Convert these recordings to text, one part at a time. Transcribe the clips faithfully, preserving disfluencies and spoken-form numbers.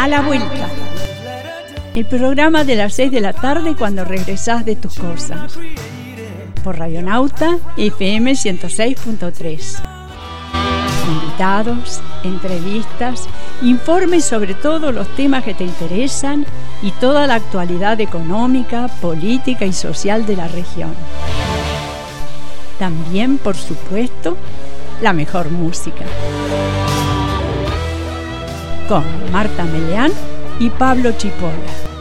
A la vuelta. El programa de las seis de la tarde cuando regresás de tus cosas. Por Radionauta F M ciento seis punto tres. Invitados, entrevistas, informes sobre todos los temas que te interesan y toda la actualidad económica, política y social de la región. También, por supuesto, la mejor música. Con Marta Meleán y Pablo Chipola.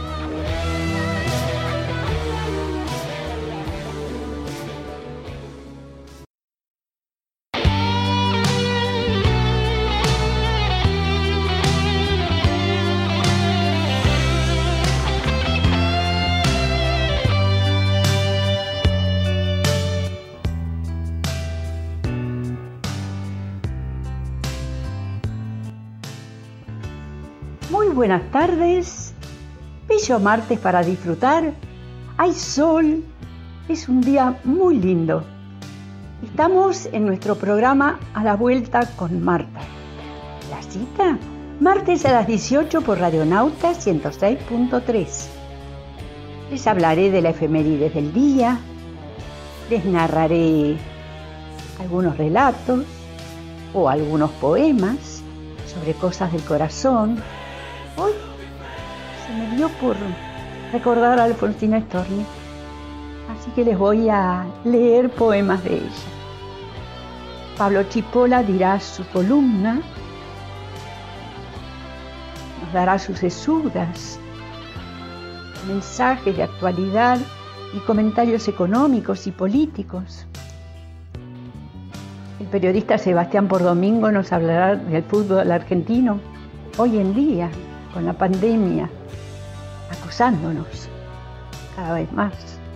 Muy buenas tardes, bello martes para disfrutar, hay sol, es un día muy lindo. Estamos en nuestro programa A la Vuelta con Marta. La cita, martes a las dieciocho por Radionauta ciento seis punto tres. Les hablaré de la efemérides del día, les narraré algunos relatos o algunos poemas sobre cosas del corazón. Hoy se me dio por recordar a Alfonsina Storni, así que les voy a leer poemas de ella. Pablo Chipola dirá su columna, nos dará sus sesudas, mensajes de actualidad y comentarios económicos y políticos. El periodista Sebastián Pordomingo nos hablará del fútbol argentino hoy en día, con la pandemia, acosándonos cada vez más.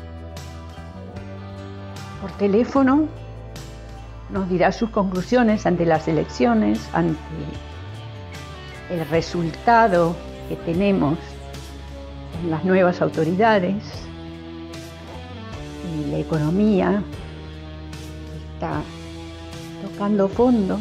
Por teléfono nos dirá sus conclusiones ante las elecciones, ante el resultado que tenemos en las nuevas autoridades y la economía está tocando fondo.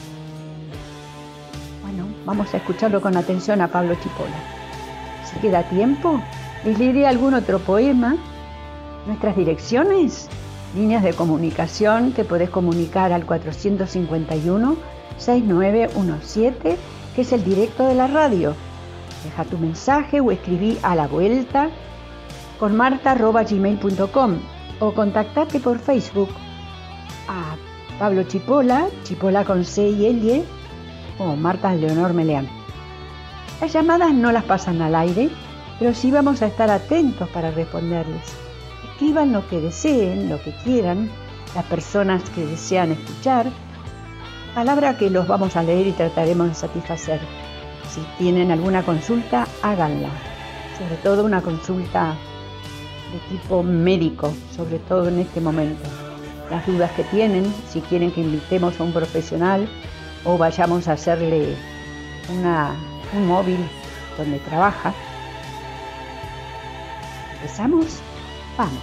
Bueno, vamos a escucharlo con atención a Pablo Chipola. Si queda tiempo, les leeré algún otro poema. Nuestras direcciones, líneas de comunicación, te podés comunicar al cuatro cinco uno, seis nueve uno siete, que es el directo de la radio. Deja tu mensaje o escribí a la vuelta con marta arroba gmail punto com o contactate por Facebook a Pablo Chipola, Chipola con C y L, o Marta Leonor Meleán. Las llamadas no las pasan al aire, pero sí vamos a estar atentos para responderles. Escriban lo que deseen, lo que quieran, las personas que desean escuchar, palabra que los vamos a leer y trataremos de satisfacer. Si tienen alguna consulta, háganla, sobre todo una consulta de tipo médico, sobre todo en este momento. Las dudas que tienen, si quieren que invitemos a un profesional o vayamos a hacerle una, un móvil donde trabaja. ¿Empezamos? Vamos.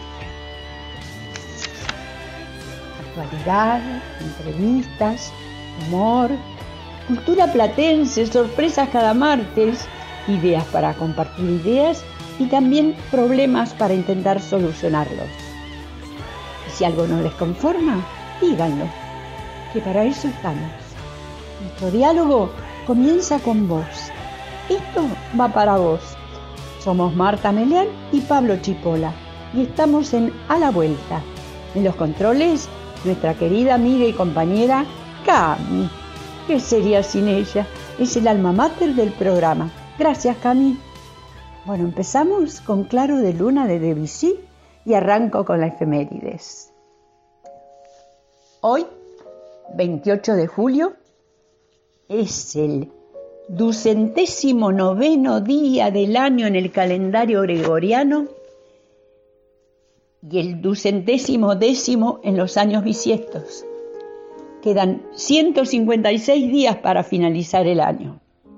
Actualidad, entrevistas, humor, cultura platense, sorpresas cada martes, ideas para compartir ideas y también problemas para intentar solucionarlos. Y si algo no les conforma, díganlo, que para eso estamos. Nuestro diálogo comienza con vos. Esto va para vos. Somos Marta Meleán y Pablo Chipola y estamos en A la Vuelta. En los controles, nuestra querida amiga y compañera Cami. ¿Qué sería sin ella? Es el alma mater del programa. Gracias, Cami. Bueno, empezamos con Claro de Luna de Debussy y arranco con la efemérides. Hoy, veintiocho de julio, es el ducentésimo noveno día del año en el calendario gregoriano y el ducentésimo décimo en los años bisiestos. Quedan ciento cincuenta y seis días para finalizar el año.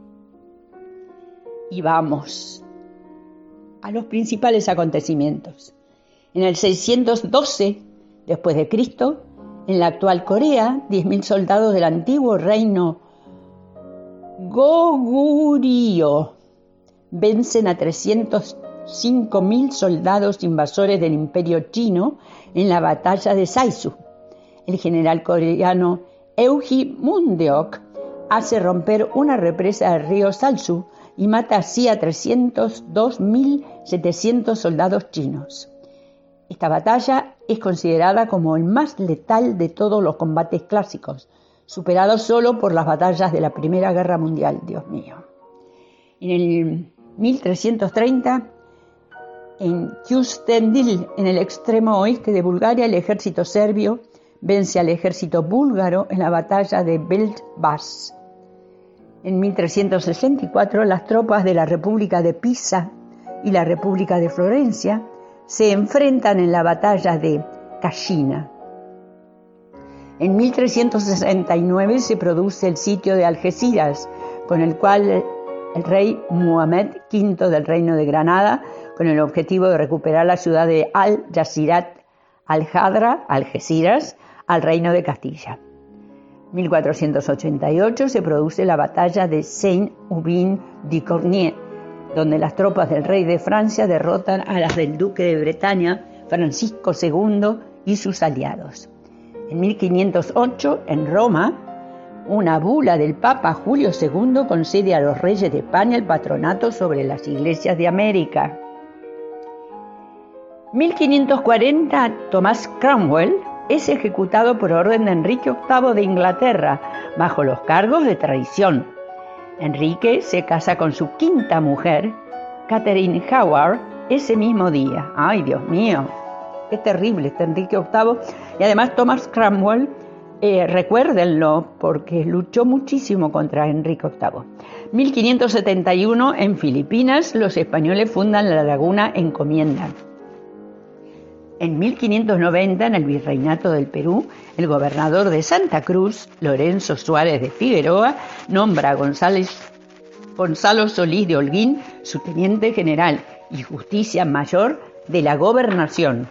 Y vamos a los principales acontecimientos. En el seiscientos doce después de Cristo, en la actual Corea, diez mil soldados del antiguo reino Goguryeo. Vencen a trescientos cinco mil soldados invasores del Imperio Chino en la batalla de Saizu. El general coreano Euji Mundeok hace romper una represa del río Salsu y mata así a trescientos dos mil setecientos soldados chinos. Esta batalla es considerada como el más letal de todos los combates clásicos, superado solo por las batallas de la Primera Guerra Mundial, Dios mío. En el mil trescientos treinta, en Kyustendil, en el extremo oeste de Bulgaria, el ejército serbio vence al ejército búlgaro en la batalla de Belt-Bas. En mil trescientos sesenta y cuatro, las tropas de la República de Pisa y la República de Florencia se enfrentan en la batalla de Kashina. En mil trescientos sesenta y nueve se produce el sitio de Algeciras, con el cual el rey Muhammad quinto del Reino de Granada, con el objetivo de recuperar la ciudad de Al-Jazirat al-Hadra, Algeciras, al Reino de Castilla. mil cuatrocientos ochenta y ocho se produce la batalla de Saint-Aubin-du-Cornier, donde las tropas del rey de Francia derrotan a las del duque de Bretaña, Francisco segundo, y sus aliados. En mil quinientos ocho, en Roma, una bula del Papa Julio segundo concede a los reyes de España el patronato sobre las iglesias de América. mil quinientos cuarenta, Thomas Cromwell es ejecutado por orden de Enrique octavo de Inglaterra, bajo los cargos de traición. Enrique se casa con su quinta mujer, Catherine Howard, ese mismo día. ¡Ay, Dios mío! ¡Qué terrible este Enrique octavo! Y además Thomas Cromwell, eh, recuérdenlo, porque luchó muchísimo contra Enrique octavo. mil quinientos setenta y uno, en Filipinas, los españoles fundan la laguna Encomienda. En mil quinientos noventa, en el Virreinato del Perú, el gobernador de Santa Cruz, Lorenzo Suárez de Figueroa, nombra a González, Gonzalo Solís de Holguín su teniente general y justicia mayor de la gobernación.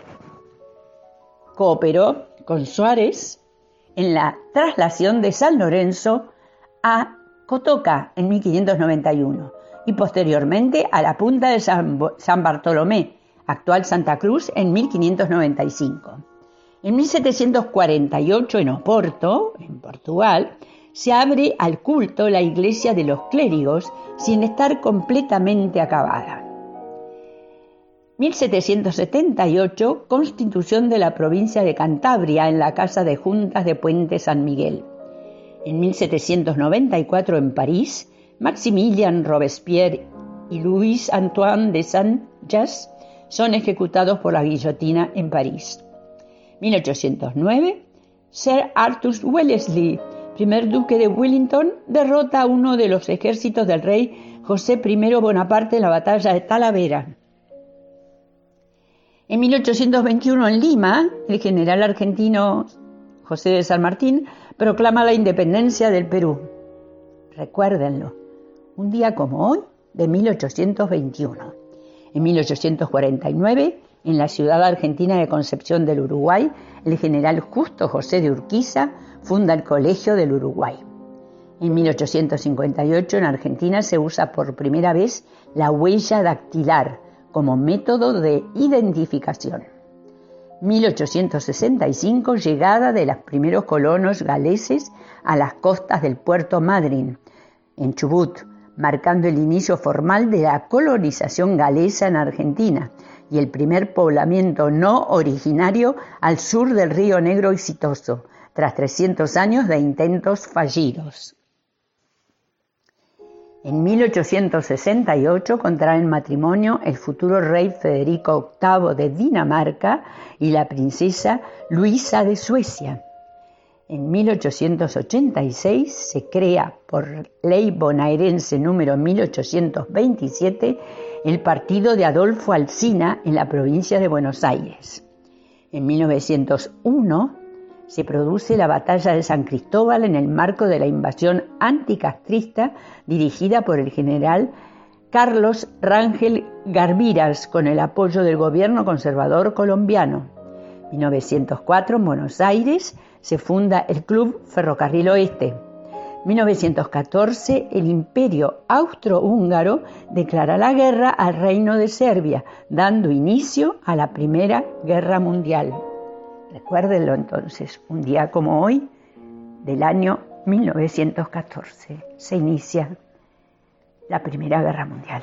Cooperó con Suárez en la traslación de San Lorenzo a Cotoca en mil quinientos noventa y uno y posteriormente a la punta de San, San Bartolomé, actual Santa Cruz, en mil quinientos noventa y cinco. En mil setecientos cuarenta y ocho, en Oporto, en Portugal, se abre al culto la iglesia de los clérigos sin estar completamente acabada. mil setecientos setenta y ocho, constitución de la provincia de Cantabria en la Casa de Juntas de Puente San Miguel. En mil setecientos noventa y cuatro, en París, Maximilien Robespierre y Louis Antoine de Saint-Just son ejecutados por la guillotina en París. mil ochocientos nueve, Sir Arthur Wellesley, primer duque de Wellington, derrota a uno de los ejércitos del rey José primero Bonaparte en la batalla de Talavera. En mil ochocientos veintiuno, en Lima, el general argentino José de San Martín proclama la independencia del Perú. Recuérdenlo, un día como hoy de mil ochocientos veintiuno. En mil ochocientos cuarenta y nueve, en la ciudad argentina de Concepción del Uruguay, el general Justo José de Urquiza funda el Colegio del Uruguay. En mil ochocientos cincuenta y ocho, en Argentina, se usa por primera vez la huella dactilar como método de identificación. mil ochocientos sesenta y cinco, llegada de los primeros colonos galeses a las costas del puerto Madryn, en Chubut, marcando el inicio formal de la colonización galesa en Argentina y el primer poblamiento no originario al sur del Río Negro exitoso, tras trescientos años de intentos fallidos. En mil ochocientos sesenta y ocho contraen matrimonio el futuro rey Federico octavo de Dinamarca y la princesa Luisa de Suecia. En mil ochocientos ochenta y seis se crea, por ley bonaerense número mil ochocientos veintisiete, el partido de Adolfo Alsina en la provincia de Buenos Aires. En mil novecientos uno se produce la batalla de San Cristóbal en el marco de la invasión anticastrista dirigida por el general Carlos Rangel Garbiras con el apoyo del gobierno conservador colombiano. En mil novecientos cuatro, en Buenos Aires, se funda el Club Ferrocarril Oeste. mil novecientos catorce, el Imperio Austrohúngaro declara la guerra al Reino de Serbia, dando inicio a la Primera Guerra Mundial. Recuérdenlo entonces, un día como hoy, del año mil novecientos catorce, se inicia la Primera Guerra Mundial.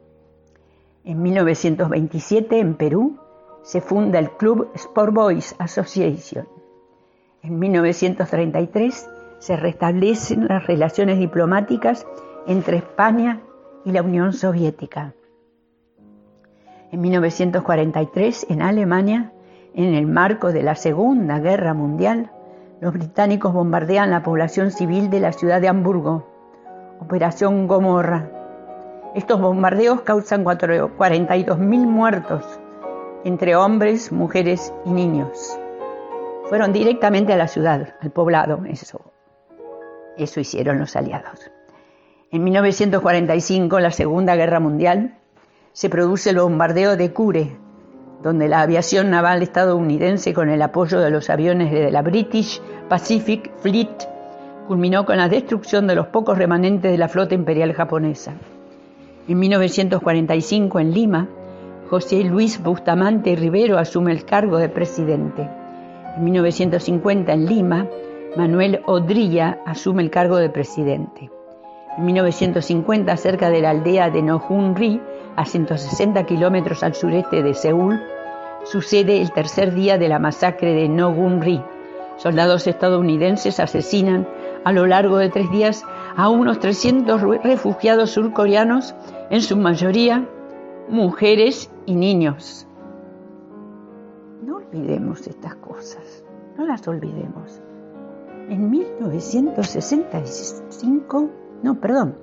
En mil novecientos veintisiete, en Perú, se funda el Club Sport Boys Association. En mil novecientos treinta y tres, se restablecen las relaciones diplomáticas entre España y la Unión Soviética. En mil novecientos cuarenta y tres, en Alemania, en el marco de la Segunda Guerra Mundial, los británicos bombardean la población civil de la ciudad de Hamburgo, Operación Gomorra. Estos bombardeos causan cuarenta y dos mil muertos, entre hombres, mujeres y niños. Fueron directamente a la ciudad, al poblado, eso. Eso hicieron los aliados. En mil novecientos cuarenta y cinco, en la Segunda Guerra Mundial, se produce el bombardeo de Kure, donde la aviación naval estadounidense, con el apoyo de los aviones de la British Pacific Fleet, culminó con la destrucción de los pocos remanentes de la flota imperial japonesa. En mil novecientos cuarenta y cinco, en Lima, José Luis Bustamante Rivero asume el cargo de presidente. En mil novecientos cincuenta, en Lima, Manuel Odrilla asume el cargo de presidente. En mil novecientos cincuenta, cerca de la aldea de Nohun-ri, a ciento sesenta kilómetros al sureste de Seúl, sucede el tercer día de la masacre de Nohun-ri. Soldados estadounidenses asesinan a lo largo de tres días a unos trescientos refugiados surcoreanos, en su mayoría mujeres y niños. No olvidemos estas cosas, no las olvidemos. En mil novecientos sesenta y cinco, no, perdón,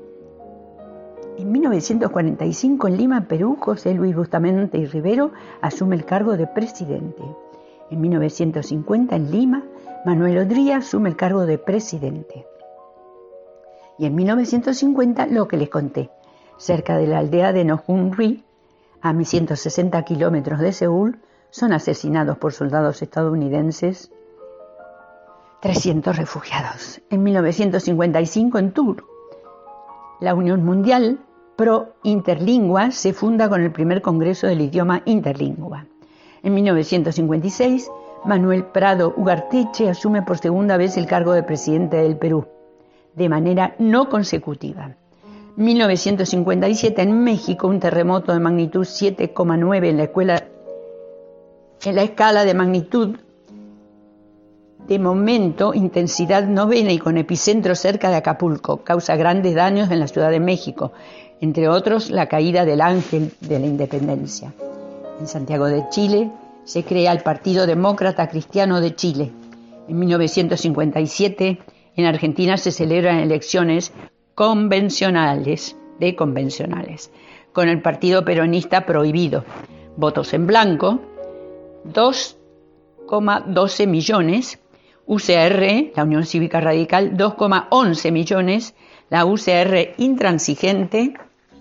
en mil novecientos cuarenta y cinco, en Lima, Perú, José Luis Bustamante y Rivero asume el cargo de presidente. En mil novecientos cincuenta, en Lima, Manuel Odrilla asume el cargo de presidente. Y en mil novecientos cincuenta, lo que les conté, cerca de la aldea de Nohun-ri, a ciento sesenta kilómetros de Seúl, son asesinados por soldados estadounidenses trescientos refugiados. En mil novecientos cincuenta y cinco, en Tours, la Unión Mundial Pro Interlingua se funda con el primer Congreso del Idioma Interlingua. En mil novecientos cincuenta y seis, Manuel Prado Ugarteche asume por segunda vez el cargo de presidente del Perú, de manera no consecutiva. mil novecientos cincuenta y siete, en México, un terremoto de magnitud siete coma nueve en la, escuela, en la escala de magnitud de momento, intensidad novena y con epicentro cerca de Acapulco, causa grandes daños en la Ciudad de México, entre otros la caída del Ángel de la Independencia. En Santiago de Chile se crea el Partido Demócrata Cristiano de Chile. En mil novecientos cincuenta y siete, en Argentina se celebran elecciones convencionales, de convencionales, con el Partido Peronista prohibido. Votos en blanco, dos coma doce millones, U C R, la Unión Cívica Radical, dos coma once millones, la U C R intransigente,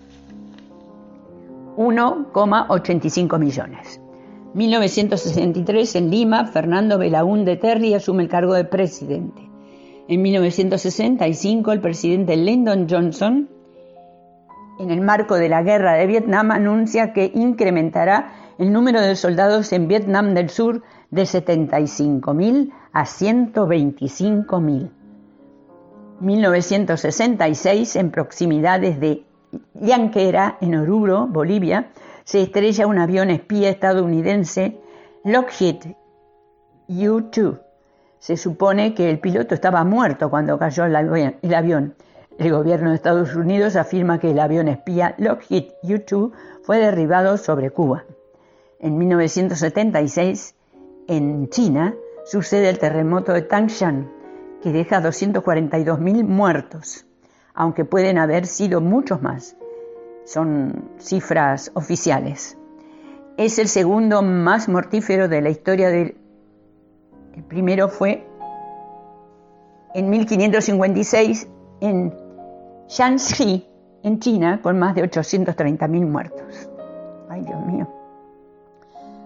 uno coma ochenta y cinco millones. mil novecientos sesenta y tres, en Lima, Fernando Belaúnde Terry asume el cargo de presidente. En mil novecientos sesenta y cinco, el presidente Lyndon Johnson, en el marco de la guerra de Vietnam, anuncia que incrementará el número de soldados en Vietnam del Sur de setenta y cinco mil a ciento veinticinco mil. mil novecientos sesenta y seis, en proximidades de Llanquera, en Oruro, Bolivia, se estrella un avión espía estadounidense Lockheed U dos. Se supone que el piloto estaba muerto cuando cayó el avión. El gobierno de Estados Unidos afirma que el avión espía Lockheed U dos fue derribado sobre Cuba. En mil novecientos setenta y seis, en China, sucede el terremoto de Tangshan, que deja doscientos cuarenta y dos mil muertos, aunque pueden haber sido muchos más. Son cifras oficiales. Es el segundo más mortífero de la historia del... El primero fue en mil quinientos cincuenta y seis en Shanxi, en China, con más de ochocientos treinta mil muertos. Ay, Dios mío.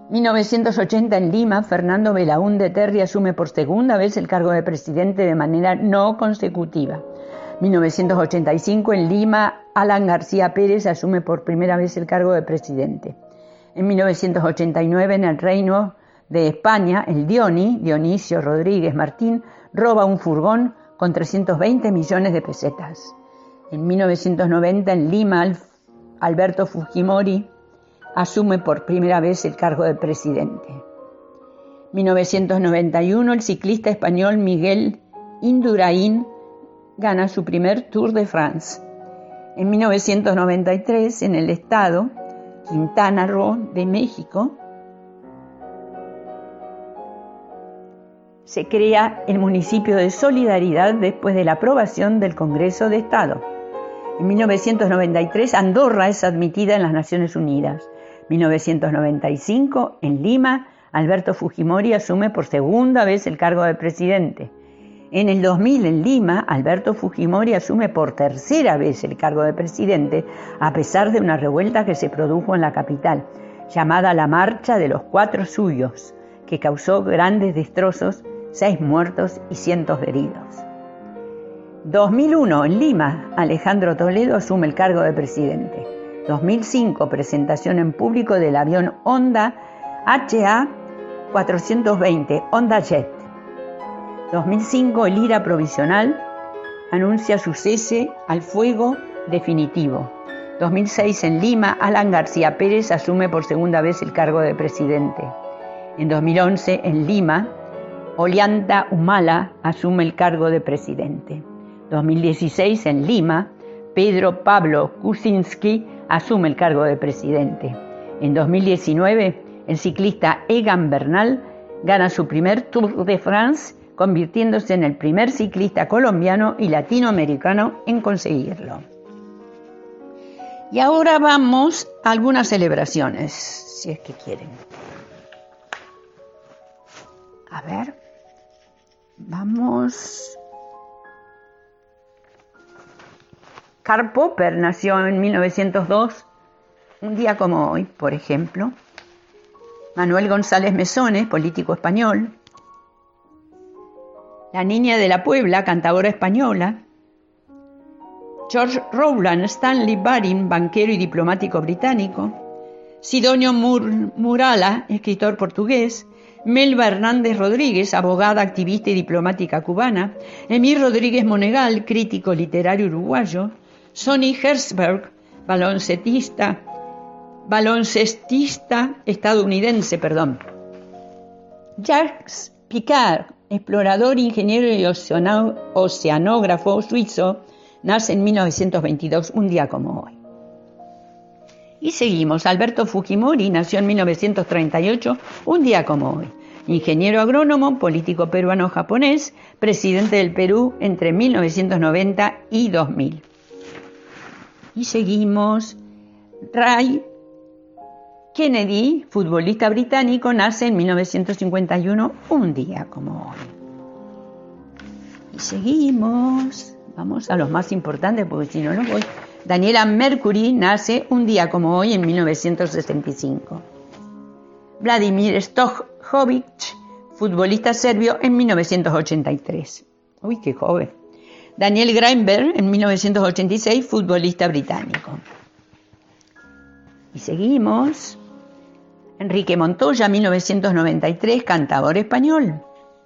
mil novecientos ochenta en Lima, Fernando Belaúnde Terry asume por segunda vez el cargo de presidente de manera no consecutiva. mil novecientos ochenta y cinco en Lima, Alan García Pérez asume por primera vez el cargo de presidente. En mil novecientos ochenta y nueve en el Reino de España, el Dioni, Dionisio Rodríguez Martín, roba un furgón con trescientos veinte millones de pesetas. En mil novecientos noventa en Lima, Alberto Fujimori asume por primera vez el cargo de presidente. mil novecientos noventa y uno el ciclista español Miguel Indurain gana su primer Tour de France. En mil novecientos noventa y tres, en el estado Quintana Roo de México, se crea el municipio de Solidaridad después de la aprobación del Congreso de Estado. En mil novecientos noventa y tres, Andorra es admitida en las Naciones Unidas. mil novecientos noventa y cinco, en Lima, Alberto Fujimori asume por segunda vez el cargo de presidente. En el dos mil, en Lima, Alberto Fujimori asume por tercera vez el cargo de presidente, a pesar de una revuelta que se produjo en la capital, llamada la Marcha de los Cuatro Suyos, que causó grandes destrozos, seis muertos y cientos de heridos. dos mil uno, en Lima, Alejandro Toledo asume el cargo de presidente. dos mil cinco, presentación en público del avión Honda H A cuatrocientos veinte, Honda Jet. dos mil cinco, el I R A provisional anuncia su cese al fuego definitivo. dos mil seis, en Lima, Alan García Pérez asume por segunda vez el cargo de presidente. En dos mil once, en Lima, Ollanta Humala asume el cargo de presidente. dos mil dieciséis, en Lima, Pedro Pablo Kuczynski asume el cargo de presidente. En dos mil diecinueve, el ciclista Egan Bernal gana su primer Tour de France, convirtiéndose en el primer ciclista colombiano y latinoamericano en conseguirlo. Y ahora vamos a algunas celebraciones, si es que quieren. A ver, vamos. Karl Popper nació en mil novecientos dos, un día como hoy, por ejemplo. Manuel González Mesones, político español. La Niña de la Puebla, cantadora española. George Rowland Stanley Baring, banquero y diplomático británico. Sidonio Mur- Murala, escritor portugués. Melba Hernández Rodríguez, abogada, activista y diplomática cubana. Emir Rodríguez Monegal, crítico literario uruguayo. Sonny Herzberg, baloncestista, baloncestista estadounidense, perdón. Jacques Picard, explorador, ingeniero y oceanógrafo suizo, nace en mil novecientos veintidós, un día como hoy. Y seguimos. Alberto Fujimori nació en mil novecientos treinta y ocho, un día como hoy. Ingeniero agrónomo, político peruano-japonés, presidente del Perú entre mil novecientos noventa y dos mil. Y seguimos. Ray Kennedy, futbolista británico, nace en mil novecientos cincuenta y uno, un día como hoy. Y seguimos. Vamos a los más importantes porque si no, no voy. Daniela Mercury nace un día como hoy en mil novecientos sesenta y cinco. Vladimir Stojovic, futbolista serbio, en mil novecientos ochenta y tres. Uy, qué joven. Daniel Greenberg, en mil novecientos ochenta y seis, futbolista británico. Y seguimos. Enrique Montoya, mil novecientos noventa y tres, cantador español.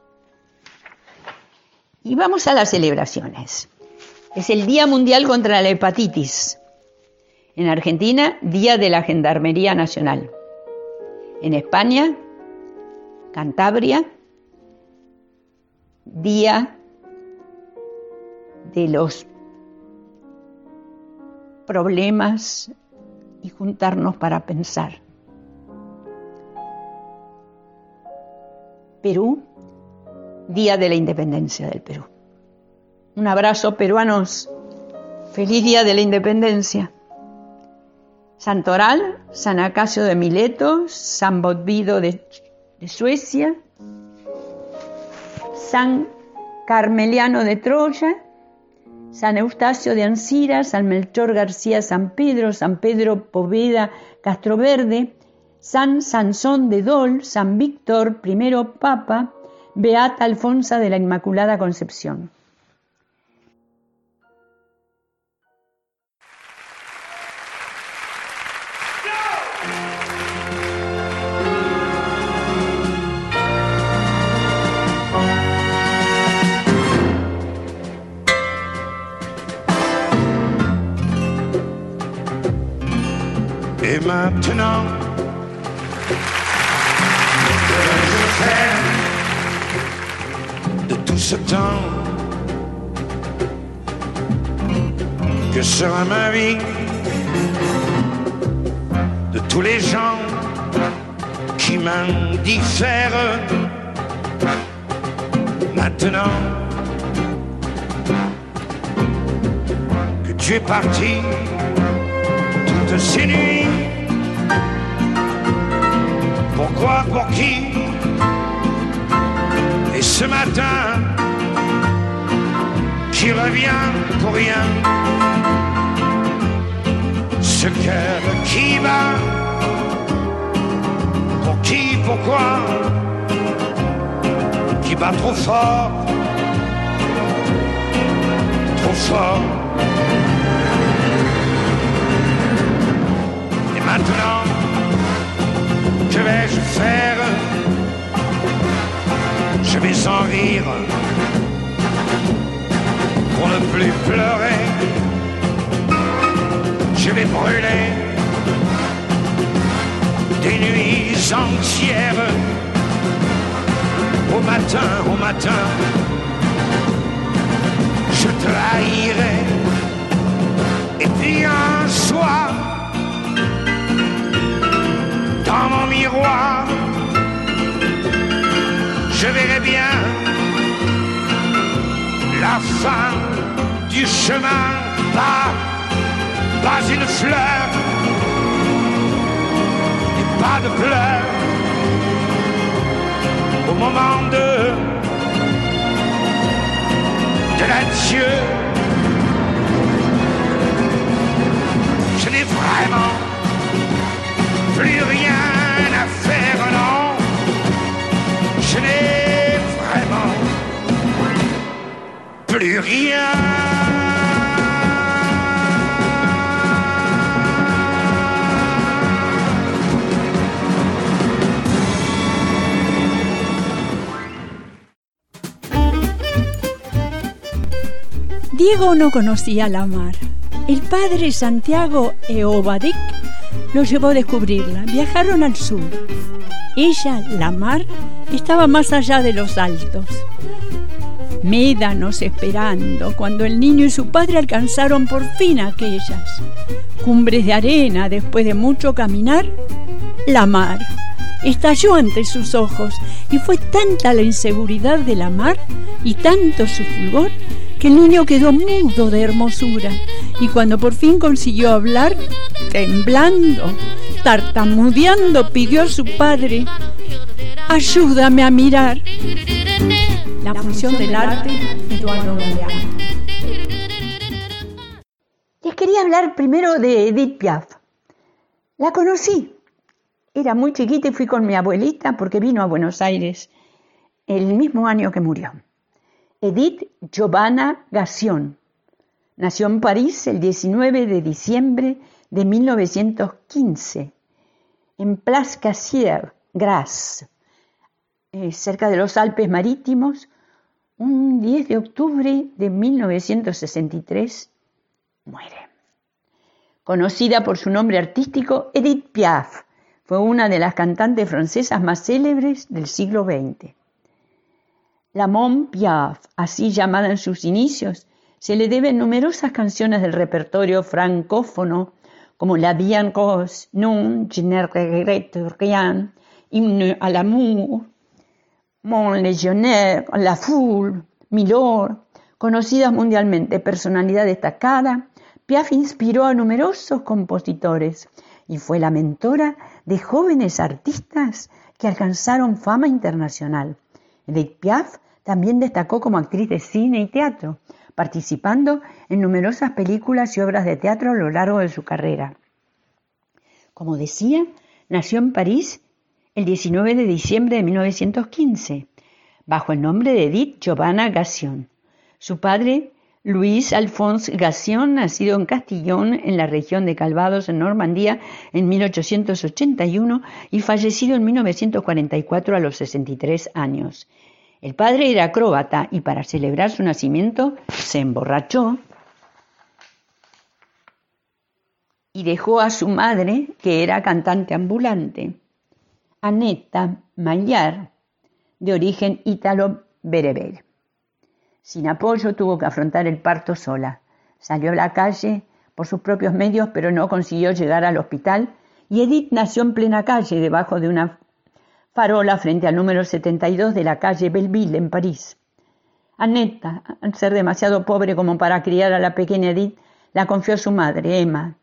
Y vamos a las celebraciones. Es el Día Mundial contra la Hepatitis. En Argentina, Día de la Gendarmería Nacional. En España, Cantabria, Día de los Problemas y juntarnos para pensar. Perú, Día de la Independencia del Perú. Un abrazo, peruanos. Feliz Día de la Independencia. Santoral, San Acacio de Mileto, San Botvido de, de Suecia, San Carmeliano de Troya, San Eustacio de Ancira, San Melchor García San Pedro, San Pedro Poveda Castroverde, San Sansón de Dol, San Víctor, primero Papa, Beata Alfonsa de la Inmaculada Concepción. Et maintenant, que vais-je faire de tout ce temps? Que sera ma vie de tous les gens qui m'indiffèrent? Maintenant que tu es parti toutes ces nuits, pourquoi, pour qui? Et ce matin qui revient pour rien, ce cœur qui bat, pour qui, pourquoi, qui bat trop fort, trop fort. Et maintenant, que vais-je faire? Je vais en rire pour ne plus pleurer. Je vais brûler des nuits entières. Au matin, au matin, je trahirai. Et puis un soir, dans mon miroir, je verrai bien la fin du chemin. Pas, pas une fleur et pas de pleurs au moment de, de l'adieu. Je n'ai vraiment plus rien à faire, non. Je n'ai vraiment plus rien. Diego no conocía la mar. El padre Santiago Eobadik lo llevó a descubrirla. Viajaron al sur. Ella, la mar, estaba más allá de los altos. Médanos esperando cuando el niño y su padre alcanzaron por fin aquellas cumbres de arena. Después de mucho caminar, la mar estalló ante sus ojos y fue tanta la inseguridad de la mar y tanto su fulgor que el niño quedó mudo de hermosura, y cuando por fin consiguió hablar, temblando, tartamudeando, pidió a su padre: ayúdame a mirar. La función del arte, Eduardo Galeano. Les quería hablar primero de Edith Piaf. La conocí. Era muy chiquita y fui con mi abuelita porque vino a Buenos Aires el mismo año que murió. Edith Giovanna Gassion nació en París el diecinueve de diciembre de mil novecientos quince, en Place Cassier, Grasse, eh, cerca de los Alpes Marítimos. Un diez de octubre de mil novecientos sesenta y tres muere. Conocida por su nombre artístico, Edith Piaf fue una de las cantantes francesas más célebres del siglo veinte. La Mon Piaf, así llamada en sus inicios, se le deben numerosas canciones del repertorio francófono como La Vie en Rose, Non, je ne regrette rien, Hymne à l'amour, Mon Légionnaire, La Foule, Milord. Conocida mundialmente, personalidad destacada, Piaf inspiró a numerosos compositores y fue la mentora de jóvenes artistas que alcanzaron fama internacional. Edith Piaf también destacó como actriz de cine y teatro, participando en numerosas películas y obras de teatro a lo largo de su carrera. Como decía, Nació en París el diecinueve de diciembre de mil novecientos quince, bajo el nombre de Edith Giovanna Gassion. Su padre, Louis Alphonse Gassion, nacido en Castillon, en la región de Calvados, en Normandía, en mil ochocientos ochenta y uno, y fallecido en mil novecientos cuarenta y cuatro a los sesenta y tres años. El padre era acróbata y para celebrar su nacimiento se emborrachó y dejó a su madre, que era cantante ambulante, Annetta Maillard, de origen ítalo-bereber. Sin apoyo tuvo que afrontar el parto sola. Salió a la calle por sus propios medios, pero no consiguió llegar al hospital, y Edith nació en plena calle, debajo de una farola frente al número setenta y dos de la calle Belleville, en París. Annetta, al ser demasiado pobre como para criar a la pequeña Edith, la confió a su madre, Emma,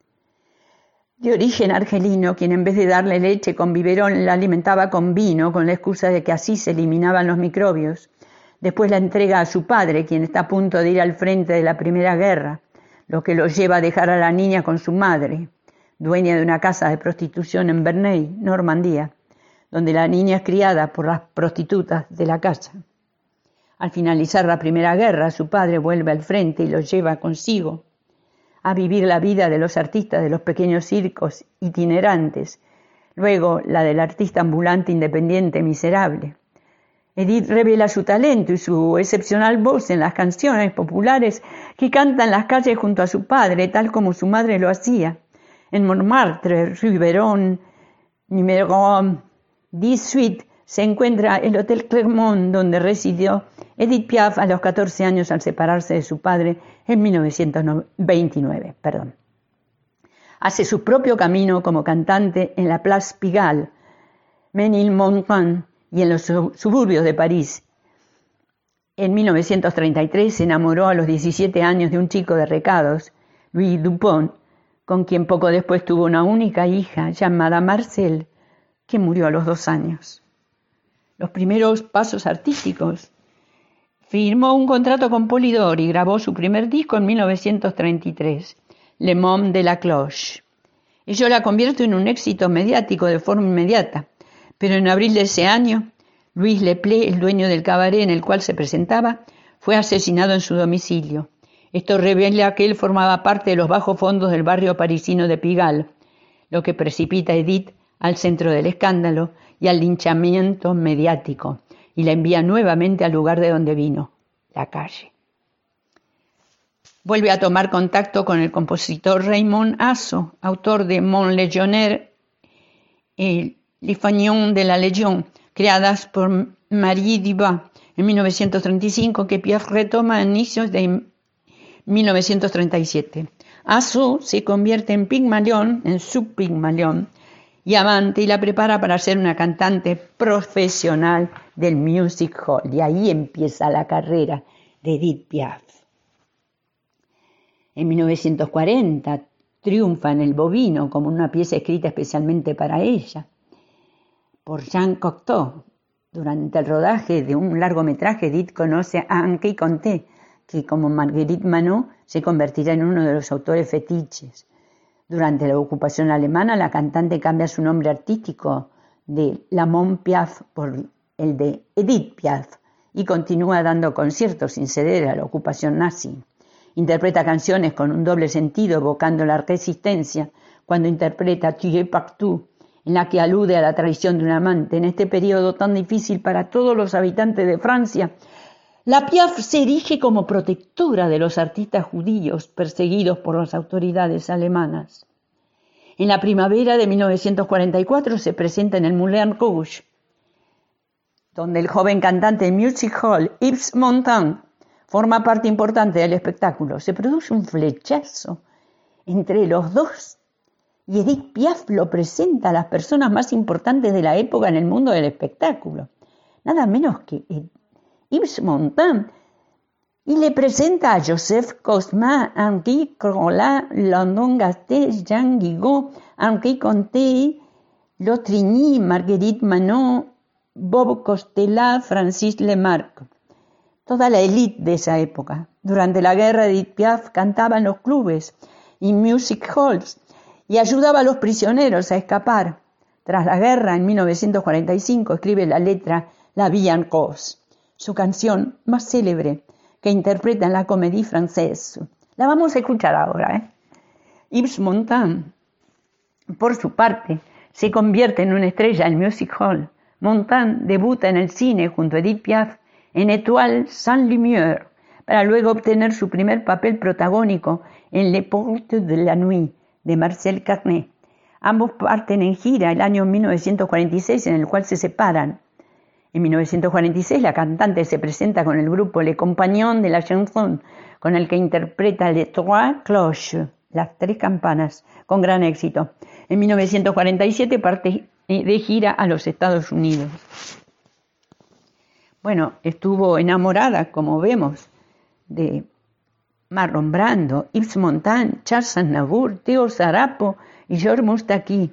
de origen argelino, quien en vez de darle leche con biberón la alimentaba con vino, con la excusa de que así se eliminaban los microbios. Después la entrega a su padre, quien está a punto de ir al frente de la Primera Guerra, lo que lo lleva a dejar a la niña con su madre, dueña de una casa de prostitución en Bernay, Normandía, donde la niña es criada por las prostitutas de la casa. Al finalizar la Primera Guerra, su padre vuelve al frente y lo lleva consigo a vivir la vida de los artistas de los pequeños circos itinerantes, luego la del artista ambulante independiente miserable. Edith revela su talento y su excepcional voz en las canciones populares que canta en las calles junto a su padre, tal como su madre lo hacía. En Montmartre, Rue Véron, número dieciocho, se encuentra el Hotel Clermont, donde residió Edith Piaf a los catorce años al separarse de su padre en mil novecientos veintinueve. Perdón. Hace su propio camino como cantante en la Place Pigalle, Ménilmontant y en los suburbios de París. En mil novecientos treinta y tres se enamoró a los diecisiete años de un chico de recados, Louis Dupont, con quien poco después tuvo una única hija llamada Marcel, que murió a los dos años. Los primeros pasos artísticos. Firmó un contrato con Polydor y grabó su primer disco en mil novecientos treinta y tres, Le Monde de la Cloche. Ello la convierte en un éxito mediático de forma inmediata, pero en abril de ese año, Louis Leplé, el dueño del cabaret en el cual se presentaba, fue asesinado en su domicilio. Esto revela que él formaba parte de los bajos fondos del barrio parisino de Pigalle, lo que precipita a Edith al centro del escándalo y al linchamiento mediático, y la envía nuevamente al lugar de donde vino, la calle. Vuelve a tomar contacto con el compositor Raymond Asso, autor de Mon Légionnaire y Les Fanions de la Légion, creadas por Marie Dubas en mil novecientos treinta y cinco, que Piaf retoma a inicios de mil novecientos treinta y siete. Asso se convierte en Pygmalion, en su Pygmalion, y amante, y la prepara para ser una cantante profesional del music hall. Y ahí empieza la carrera de Edith Piaf. En mil novecientos cuarenta triunfa en El Bovino como una pieza escrita especialmente para ella, por Jean Cocteau. Durante el rodaje de un largometraje, Edith conoce a Henri Conté, que como Marguerite Manot se convertirá en uno de los autores fetiches. Durante la ocupación alemana, la cantante cambia su nombre artístico de Lamont Piaf por el de Edith Piaf y continúa dando conciertos sin ceder a la ocupación nazi. Interpreta canciones con un doble sentido, evocando la resistencia, cuando interpreta Tué Partout, en la que alude a la traición de un amante. En este periodo tan difícil para todos los habitantes de Francia, la Piaf se erige como protectora de los artistas judíos perseguidos por las autoridades alemanas. En la primavera de mil novecientos cuarenta y cuatro se presenta en el Moulin Rouge, donde el joven cantante de Music Hall, Yves Montand, forma parte importante del espectáculo. Se produce un flechazo entre los dos y Edith Piaf lo presenta a las personas más importantes de la época en el mundo del espectáculo, nada menos que Yves Montand, y le presenta a Joseph Cosma, Henri Crolla, Landon Gastet, Jean Guigaud, Henri Conté, Lotrigny, Marguerite Manot, Bob Costella, Francis Lemarque. Toda la élite de esa época. Durante la guerra, Edith Piaf cantaba en los clubes y music halls y ayudaba a los prisioneros a escapar. Tras la guerra, en mil novecientos cuarenta y cinco, escribe la letra La Vie en Rose, su canción más célebre, que interpreta en la Comédie Française. La vamos a escuchar ahora, ¿eh? Yves Montand, por su parte, se convierte en una estrella en music hall. Montand debuta en el cine junto a Edith Piaf en Étoile sans lumière, para luego obtener su primer papel protagónico en Les Portes de la Nuit, de Marcel Carné. Ambos parten en gira el año mil novecientos cuarenta y seis, en el cual se separan. En mil novecientos cuarenta y seis, la cantante se presenta con el grupo Les Compagnons de la Chanson, con el que interpreta Les Trois Cloches, las tres campanas, con gran éxito. En mil novecientos cuarenta y siete parte de gira a los Estados Unidos. Bueno, estuvo enamorada, como vemos, de Marlon Brando, Yves Montand, Charles Aznavour, Theo Sarapo y Georges Moustaki.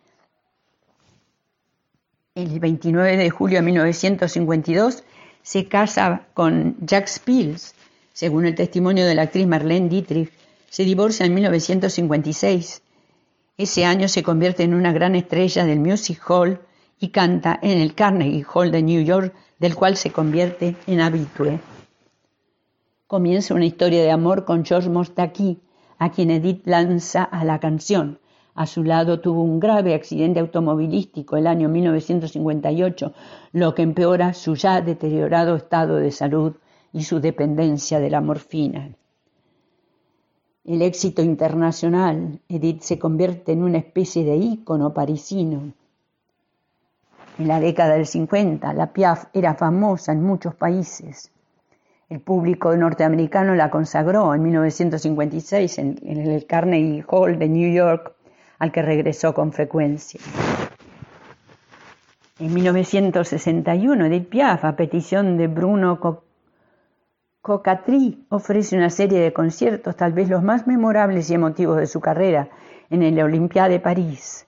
El veintinueve de julio de mil novecientos cincuenta y dos se casa con Jacques Pils. Según el testimonio de la actriz Marlene Dietrich, se divorcia en mil novecientos cincuenta y seis. Ese año se convierte en una gran estrella del Music Hall y canta en el Carnegie Hall de New York, del cual se convierte en habitué. Comienza una historia de amor con Georges Moustaki, a quien Edith lanza a la canción. A su lado tuvo un grave accidente automovilístico el año mil novecientos cincuenta y ocho, lo que empeora su ya deteriorado estado de salud y su dependencia de la morfina. El éxito internacional, Edith se convierte en una especie de ícono parisino. En la década del cincuenta, la Piaf era famosa en muchos países. El público norteamericano la consagró en mil novecientos cincuenta y seis en, en el Carnegie Hall de New York, al que regresó con frecuencia. En mil novecientos sesenta y uno, Edith Piaf, a petición de Bruno Cocatri, ofrece una serie de conciertos, tal vez los más memorables y emotivos de su carrera, en el Olympia de París.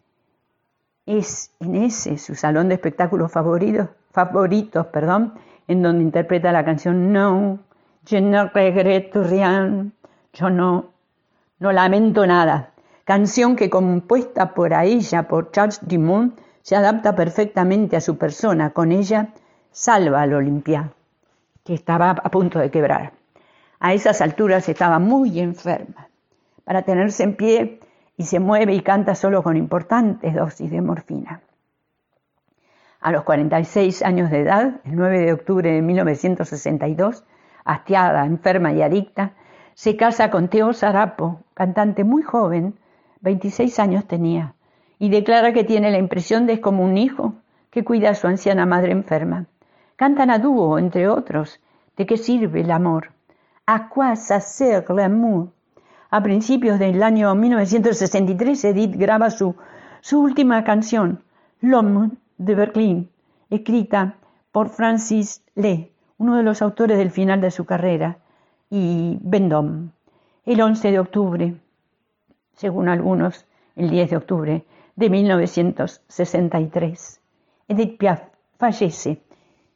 Es en ese su salón de espectáculos favoritos, favoritos, perdón, en donde interpreta la canción No, je ne regrette rien, yo no, no lamento nada, canción que compuesta por ella, por Charles Dumont, se adapta perfectamente a su persona. Con ella salva al Olympia, que estaba a punto de quebrar. A esas alturas estaba muy enferma. Para tenerse en pie, y se mueve y canta solo con importantes dosis de morfina. A los cuarenta y seis años de edad, el nueve de octubre de mil novecientos sesenta y dos, hastiada, enferma y adicta, se casa con Theo Sarapo, cantante muy joven, veintiséis años tenía, y declara que tiene la impresión de que es como un hijo que cuida a su anciana madre enferma. Cantan a dúo, entre otros, ¿de qué sirve el amor? ¿A quoi ça sert l'amour? A principios del año mil novecientos sesenta y tres, Edith graba su, su última canción, L'Homme de Berlín, escrita por Francis Lee, uno de los autores del final de su carrera, y Vendôme, el once de octubre, según algunos, el diez de octubre de mil novecientos sesenta y tres. Edith Piaf fallece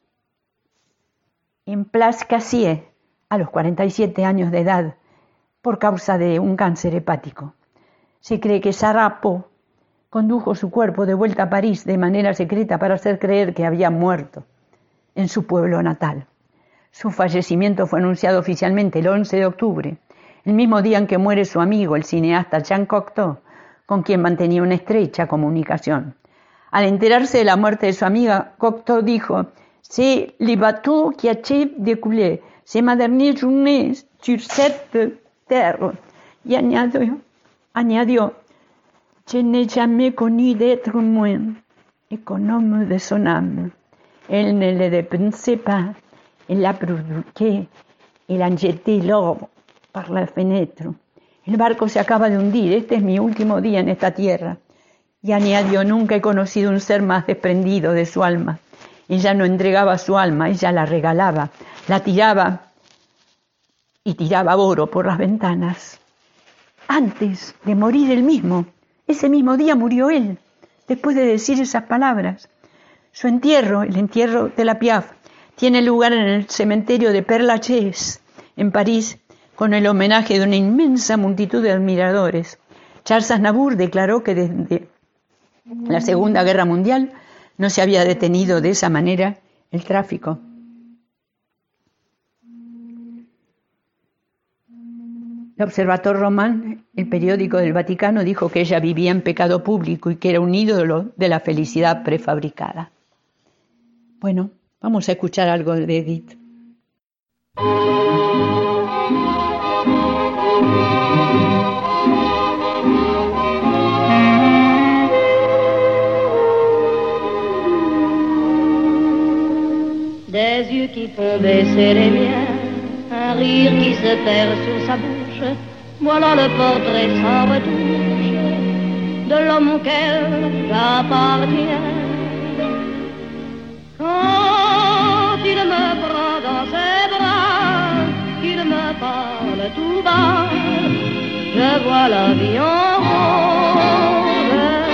en Place Cassier a los cuarenta y siete años de edad por causa de un cáncer hepático. Se cree que Sarapo condujo su cuerpo de vuelta a París de manera secreta para hacer creer que había muerto en su pueblo natal. Su fallecimiento fue anunciado oficialmente el once de octubre, el mismo día en que muere su amigo, el cineasta Jean Cocteau, con quien mantenía una estrecha comunicación. Al enterarse de la muerte de su amiga, Cocteau dijo: «C'est le bateau qui achève de couler. C'est ma dernière journée sur cette terre». Y añadió, añadió «Je n'ai jamais connu d'être moins économe de son âme. Elle ne le dépensait pas. Elle la provoqué. Elle en jeté l'or par la fenêtre». El barco se acaba de hundir, este es mi último día en esta tierra. Y añadió: «Nunca he conocido un ser más desprendido de su alma. Ella no entregaba su alma, ella la regalaba, la tiraba y tiraba oro por las ventanas». Antes de morir él mismo, ese mismo día murió él, después de decir esas palabras. Su entierro, el entierro de la Piaf, tiene lugar en el cementerio de Père Lachaise, en París, con el homenaje de una inmensa multitud de admiradores. Charles Aznavour declaró que desde la Segunda Guerra Mundial no se había detenido de esa manera el tráfico. El Observatore Román, el periódico del Vaticano, dijo que ella vivía en pecado público y que era un ídolo de la felicidad prefabricada. Bueno, vamos a escuchar algo de Edith. Des yeux qui font baisser les miens, un rire qui se perd sur sa bouche, voilà le portrait sans retouche de l'homme auquel j'appartiens. Quand il me prend dans ses bras, qu'il me parle tout bas, je vois la vie en rose.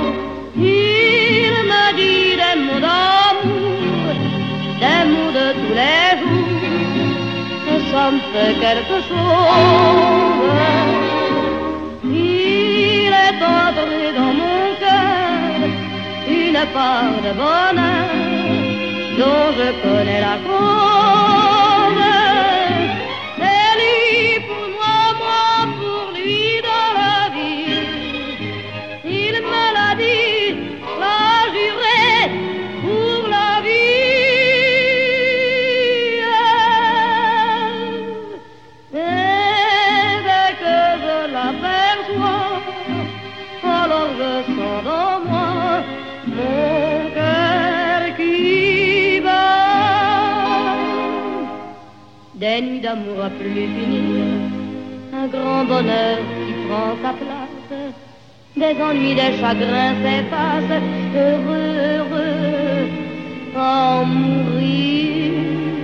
Il me dit des mots d'amour, des mots de tous les jours, ça me fait quelque chose. Il est entré dans mon cœur une part de bonheur dont je connais la cause. C'est lui pour moi, moi pour lui dans la vie. Il me l'a dit, l'a juré pour la vie. Dans moi, mon cœur qui bat. Des nuits d'amour à plus finir, un grand bonheur qui prend sa place, des ennuis, des chagrins s'effacent, heureux, heureux, à en mourir.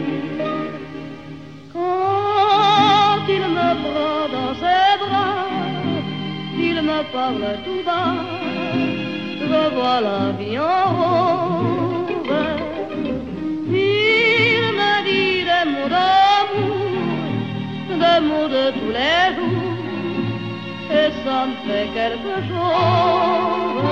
Quand il me prend dans ses bras, il me parle tout bas, je vois la vie en rose. Il me dit des mots d'amour, des mots de tous les jours, et ça me fait quelque chose.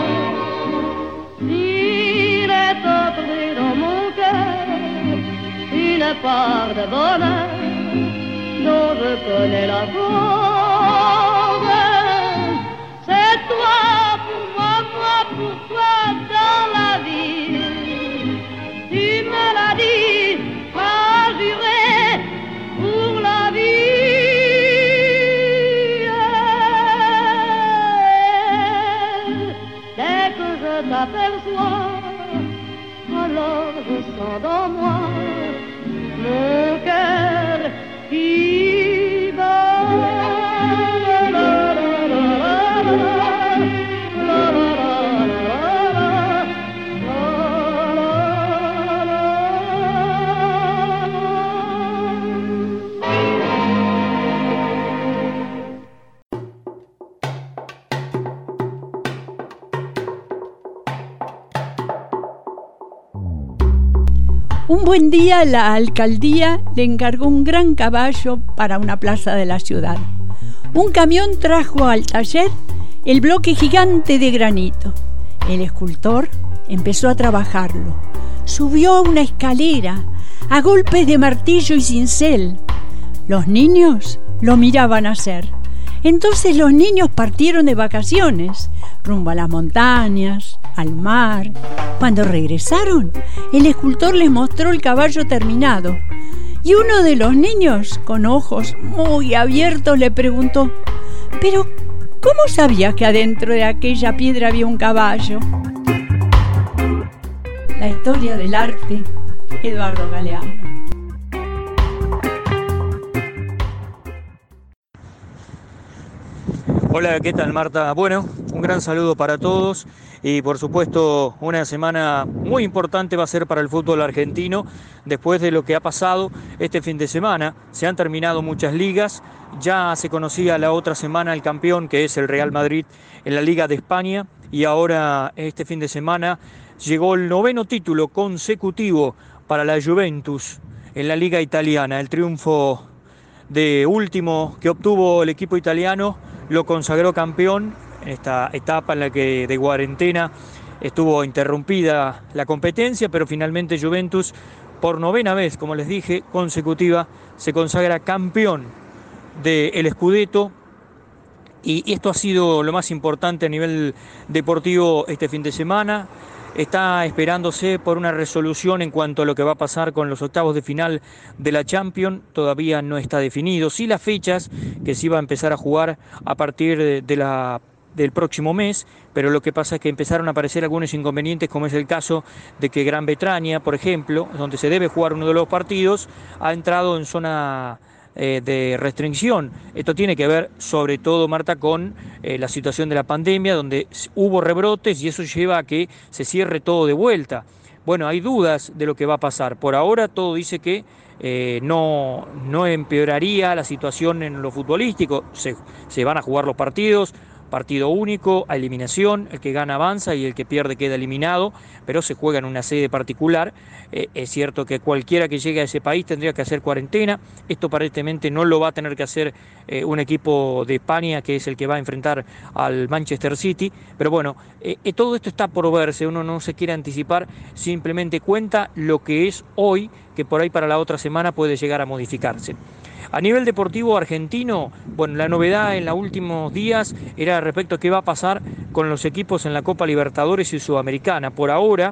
Il est entré dans mon cœur une part de bonheur dont je connais la cause. C'est toi pour moi, moi pour toi dans la vie. Tu me l'as dit, m'as juré pour la vie. Dès que je t'aperçois, alors je sens dans moi mon cœur qui bat. Un buen día la alcaldía le encargó un gran caballo para una plaza de la ciudad. Un camión trajo al taller el bloque gigante de granito. El escultor empezó a trabajarlo. Subió a una escalera a golpes de martillo y cincel. Los niños lo miraban hacer. Entonces los niños partieron de vacaciones, rumbo a las montañas, al mar. Cuando regresaron, el escultor les mostró el caballo terminado. Y uno de los niños, con ojos muy abiertos, le preguntó: «¿Pero cómo sabías que adentro de aquella piedra había un caballo?». La historia del arte, Eduardo Galeano. Hola, ¿qué tal, Marta? Bueno, un gran saludo para todos y por supuesto una semana muy importante va a ser para el fútbol argentino después de lo que ha pasado este fin de semana. Se han terminado muchas ligas, ya se conocía la otra semana el campeón, que es el Real Madrid en la Liga de España, y ahora este fin de semana llegó el noveno título consecutivo para la Juventus en la Liga italiana. El triunfo de último que obtuvo el equipo italiano lo consagró campeón en esta etapa en la que de cuarentena estuvo interrumpida la competencia, pero finalmente Juventus, por novena vez, como les dije, consecutiva, se consagra campeón del Scudetto. Y esto ha sido lo más importante a nivel deportivo este fin de semana. Está esperándose por una resolución en cuanto a lo que va a pasar con los octavos de final de la Champions. Todavía no está definido. Sí las fechas que se iba a empezar a jugar a partir de, de la... del próximo mes, pero lo que pasa es que empezaron a aparecer algunos inconvenientes, como es el caso de que Gran Bretaña, por ejemplo, donde se debe jugar uno de los partidos, ha entrado en zona eh, de restricción. Esto tiene que ver sobre todo, Marta, con eh, la situación de la pandemia, donde hubo rebrotes y eso lleva a que se cierre todo de vuelta. Bueno, hay dudas de lo que va a pasar. Por ahora todo dice que eh, no, no empeoraría la situación en lo futbolístico, se, se van a jugar los partidos, partido único, a eliminación, el que gana avanza y el que pierde queda eliminado, pero se juega en una sede particular. Eh, es cierto que cualquiera que llegue a ese país tendría que hacer cuarentena. Esto aparentemente no lo va a tener que hacer eh, un equipo de España, que es el que va a enfrentar al Manchester City, pero bueno, eh, eh, todo esto está por verse, uno no se quiere anticipar, simplemente cuenta lo que es hoy, que por ahí para la otra semana puede llegar a modificarse. A nivel deportivo argentino, bueno, la novedad en los últimos días era respecto a qué va a pasar con los equipos en la Copa Libertadores y Sudamericana. Por ahora,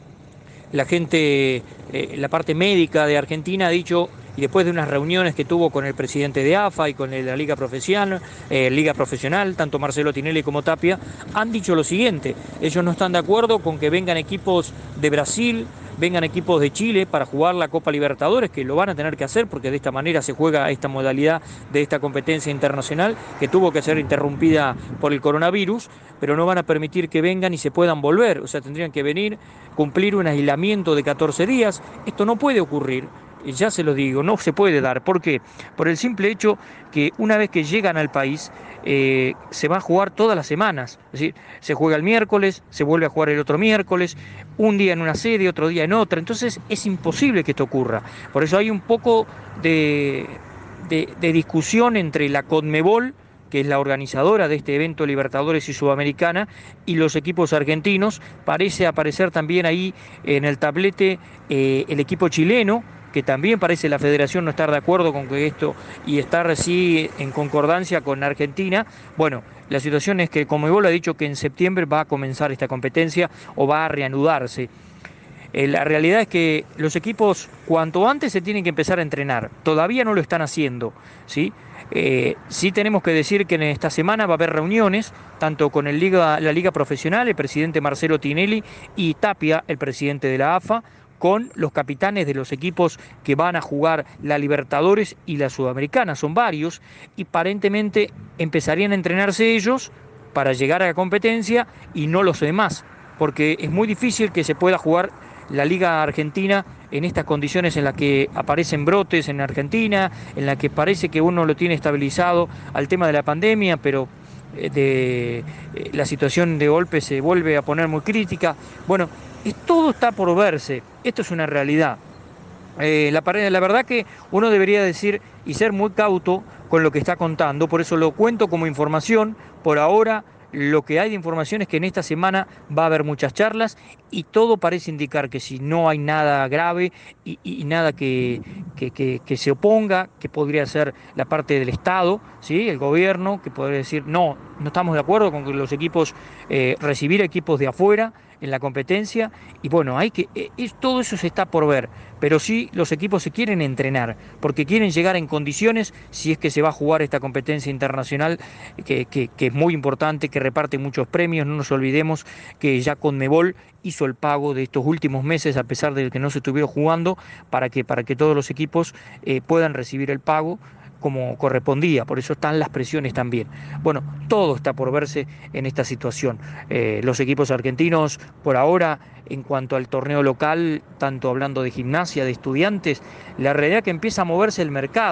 la gente, eh, la parte médica de Argentina ha dicho, y después de unas reuniones que tuvo con el presidente de A F A y con la Liga Profesional, eh, Liga Profesional, tanto Marcelo Tinelli como Tapia, han dicho lo siguiente: ellos no están de acuerdo con que vengan equipos de Brasil, vengan equipos de Chile para jugar la Copa Libertadores, que lo van a tener que hacer porque de esta manera se juega esta modalidad de esta competencia internacional que tuvo que ser interrumpida por el coronavirus, pero no van a permitir que vengan y se puedan volver, o sea, tendrían que venir, cumplir un aislamiento de catorce días. Esto no puede ocurrir. Ya se lo digo, no se puede dar. ¿Por qué? Por el simple hecho que una vez que llegan al país eh, se va a jugar todas las semanas. Es decir, se juega el miércoles, se vuelve a jugar el otro miércoles, un día en una sede, otro día en otra. Entonces es imposible que esto ocurra. Por eso hay un poco de, de, de discusión entre la CONMEBOL, que es la organizadora de este evento Libertadores y Sudamericana, y los equipos argentinos. Parece aparecer también ahí en el tablete eh, el equipo chileno, que también parece la federación no estar de acuerdo con que esto y estar así en concordancia con Argentina. Bueno, la situación es que Conmebol ha dicho que en septiembre va a comenzar esta competencia o va a reanudarse. Eh, la realidad es que los equipos cuanto antes se tienen que empezar a entrenar. Todavía no lo están haciendo, ¿sí? Eh, sí tenemos que decir que en esta semana va a haber reuniones, tanto con el Liga, la Liga Profesional, el presidente Marcelo Tinelli, y Tapia, el presidente de la A F A, con los capitanes de los equipos que van a jugar la Libertadores y la Sudamericana. Son varios y aparentemente empezarían a entrenarse ellos para llegar a la competencia y no los demás, porque es muy difícil que se pueda jugar la Liga Argentina en estas condiciones en las que aparecen brotes en Argentina, en la que parece que uno lo tiene estabilizado al tema de la pandemia, pero de, de la situación de golpe se vuelve a poner muy crítica. Bueno, es, todo está por verse, esto es una realidad. Eh, la, la verdad que uno debería decir y ser muy cauto con lo que está contando, por eso lo cuento como información. Por ahora lo que hay de información es que en esta semana va a haber muchas charlas y todo parece indicar que si no hay nada grave y, y nada que, que, que, que se oponga, que podría ser la parte del Estado, ¿sí? El gobierno, que podría decir no, no estamos de acuerdo con que los equipos, eh, recibir equipos de afuera en la competencia, y bueno, hay que eh, es, todo eso se está por ver, pero sí los equipos se quieren entrenar, porque quieren llegar en condiciones, si es que se va a jugar esta competencia internacional, que, que, que es muy importante, que reparte muchos premios. No nos olvidemos que ya Conmebol hizo el pago de estos últimos meses, a pesar de que no se estuvieron jugando, para que, para que todos los equipos eh, puedan recibir el pago como correspondía, por eso están las presiones también. Bueno, todo está por verse en esta situación. Eh, los equipos argentinos, por ahora, en cuanto al torneo local, tanto hablando de Gimnasia, de Estudiantes, la realidad es que empieza a moverse el mercado.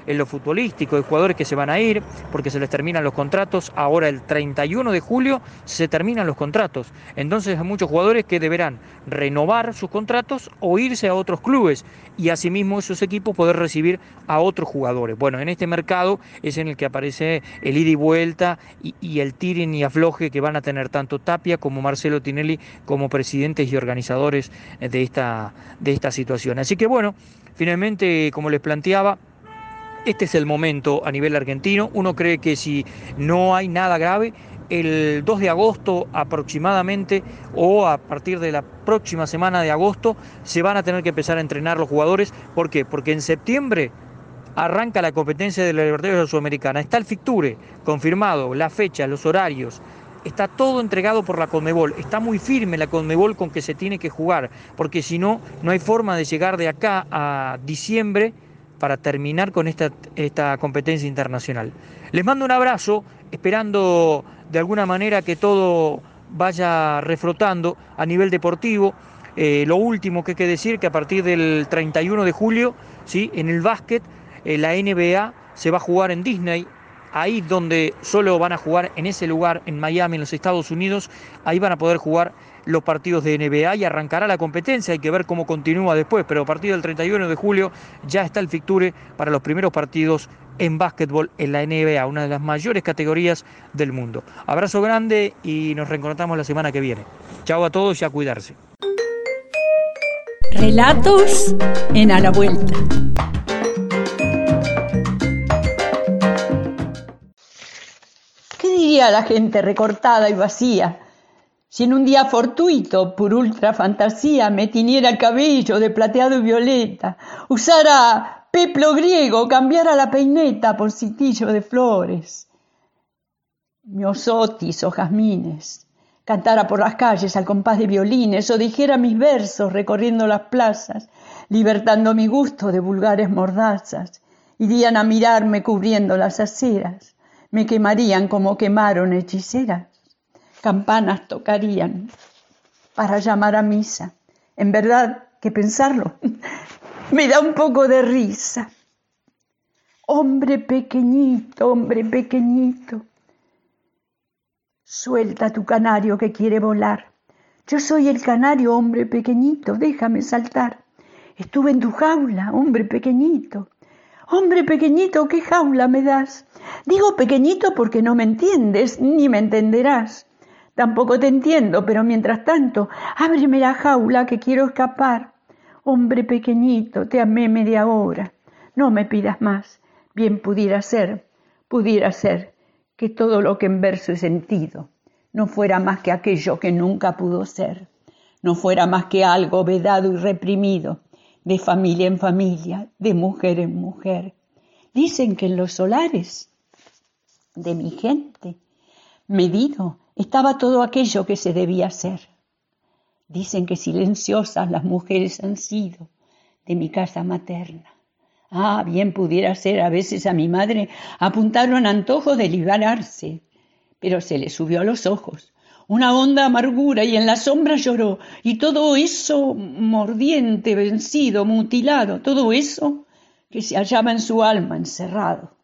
en lo futbolístico, hay jugadores que se van a ir porque se les terminan los contratos, ahora el treinta y uno de julio se terminan los contratos, entonces hay muchos jugadores que deberán renovar sus contratos o irse a otros clubes y asimismo esos equipos poder recibir a otros jugadores. Bueno, en este mercado es en el que aparece el ida y vuelta y, y el tiren y afloje que van a tener tanto Tapia como Marcelo Tinelli como presidentes y organizadores de esta, de esta situación. Así que bueno, finalmente, como les planteaba, este es el momento a nivel argentino. Uno cree que si no hay nada grave, el dos de agosto aproximadamente o a partir de la próxima semana de agosto se van a tener que empezar a entrenar los jugadores. ¿Por qué? Porque en septiembre arranca la competencia de la Libertadores Sudamericana. Está el fixture confirmado, la fecha, los horarios. Está todo entregado por la Conmebol. Está muy firme la Conmebol con que se tiene que jugar, porque si no, no hay forma de llegar de acá a diciembre para terminar con esta, esta competencia internacional. Les mando un abrazo, esperando de alguna manera que todo vaya reflotando a nivel deportivo. Eh, lo último que hay que decir, que a partir del treinta y uno de julio, ¿sí?, en el básquet, eh, la N B A se va a jugar en Disney, ahí donde solo van a jugar en ese lugar, en Miami, en los Estados Unidos, ahí van a poder jugar los partidos de N B A y arrancará la competencia, hay que ver cómo continúa después, pero a partir del treinta y uno de julio ya está el fixture para los primeros partidos en básquetbol en la N B A, una de las mayores categorías del mundo. Abrazo grande y nos reencontramos la semana que viene. Chao a todos y a cuidarse. Relatos en A la Vuelta. ¿Qué diría la gente recortada y vacía si en un día fortuito, por ultra fantasía, me tiñera el cabello de plateado y violeta, usara peplo griego, cambiara la peineta por citillo de flores, miosotis o jazmines, cantara por las calles al compás de violines o dijera mis versos recorriendo las plazas, libertando mi gusto de vulgares mordazas, irían a mirarme cubriendo las aceras, me quemarían como quemaron hechiceras, campanas tocarían para llamar a misa. En verdad que pensarlo me da un poco de risa. Hombre pequeñito, hombre pequeñito, suelta tu canario que quiere volar. Yo soy el canario, hombre pequeñito, déjame saltar. Estuve en tu jaula, hombre pequeñito. Hombre pequeñito, ¿qué jaula me das? Digo pequeñito porque no me entiendes, ni me entenderás. Tampoco te entiendo, pero mientras tanto, ábreme la jaula que quiero escapar. Hombre pequeñito, te amé media hora. No me pidas más. Bien pudiera ser, pudiera ser, que todo lo que en verso he sentido no fuera más que aquello que nunca pudo ser. No fuera más que algo vedado y reprimido, de familia en familia, de mujer en mujer. Dicen que en los solares de mi gente, medido, estaba todo aquello que se debía hacer. Dicen que silenciosas las mujeres han sido de mi casa materna. Ah, bien pudiera ser, a veces a mi madre apuntaron antojos de liberarse, pero se le subió a los ojos una honda amargura y en la sombra lloró, y todo eso mordiente, vencido, mutilado, todo eso que se hallaba en su alma encerrado.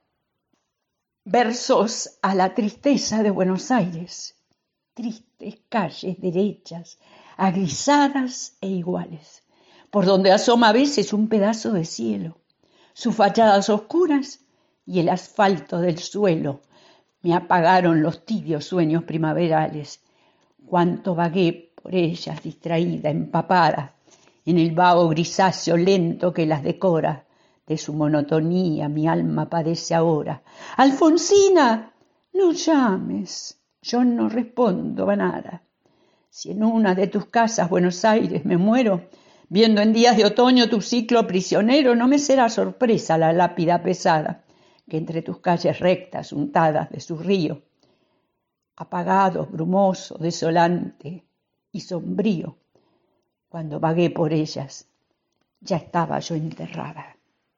Versos a la tristeza de Buenos Aires, tristes calles derechas, agrisadas e iguales, por donde asoma a veces un pedazo de cielo, sus fachadas oscuras y el asfalto del suelo me apagaron los tibios sueños primaverales. Cuánto vagué por ellas distraída, empapada, en el vago grisáceo lento que las decora. De su monotonía mi alma padece ahora. Alfonsina, no llames, yo no respondo a nada. Si en una de tus casas, Buenos Aires, me muero, viendo en días de otoño tu ciclo prisionero, no me será sorpresa la lápida pesada que entre tus calles rectas, untadas de su río, apagado, brumoso, desolante y sombrío, cuando vagué por ellas, ya estaba yo enterrada.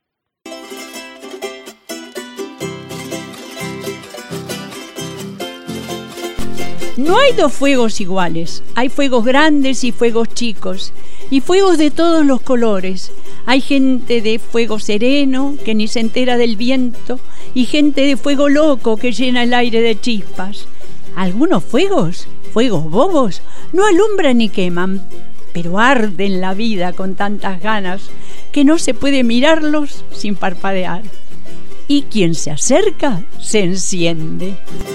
No hay dos fuegos iguales, hay fuegos grandes y fuegos chicos, y fuegos de todos los colores. Hay gente de fuego sereno que ni se entera del viento y gente de fuego loco que llena el aire de chispas. Algunos fuegos, fuegos bobos, no alumbran ni queman, pero arden la vida con tantas ganas que no se puede mirarlos sin parpadear. Y quien se acerca se enciende.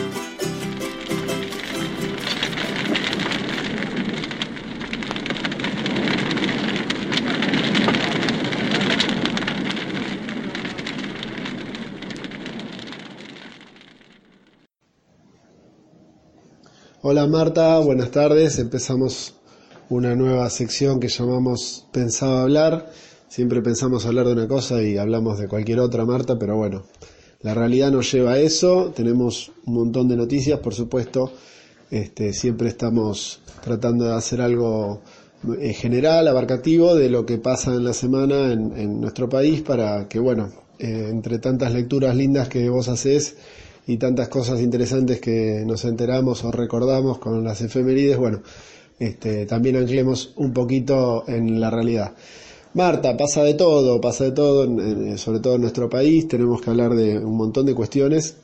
Hola Marta, buenas tardes. Empezamos una nueva sección que llamamos Pensaba Hablar. Siempre pensamos hablar de una cosa y hablamos de cualquier otra, Marta, pero bueno, la realidad nos lleva a eso. Tenemos un montón de noticias, por supuesto. Este, siempre estamos tratando de hacer algo eh, general, abarcativo de lo que pasa en la semana en, en nuestro país para que, bueno, eh, entre tantas lecturas lindas que vos hacés y tantas cosas interesantes que nos enteramos o recordamos con las efemérides, bueno, este, también anclemos un poquito en la realidad. Marta, pasa de todo, pasa de todo, en, sobre todo en nuestro país, tenemos que hablar de un montón de cuestiones,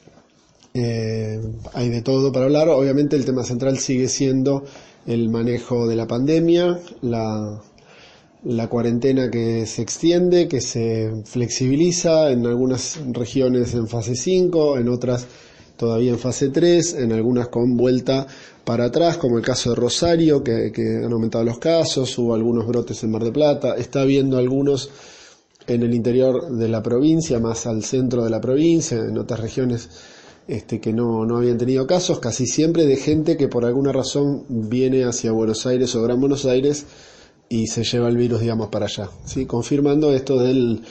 eh, hay de todo para hablar. Obviamente el tema central sigue siendo el manejo de la pandemia, la, la cuarentena que se extiende, que se flexibiliza, en algunas regiones en fase cinco, en otras todavía en fase tres, en algunas con vuelta para atrás, como el caso de Rosario, que, que han aumentado los casos, hubo algunos brotes en Mar del Plata, está habiendo algunos en el interior de la provincia, más al centro de la provincia, en otras regiones este, que no, no habían tenido casos, casi siempre de gente que por alguna razón viene hacia Buenos Aires o Gran Buenos Aires y se lleva el virus, digamos, para allá, ¿sí? Confirmando esto del,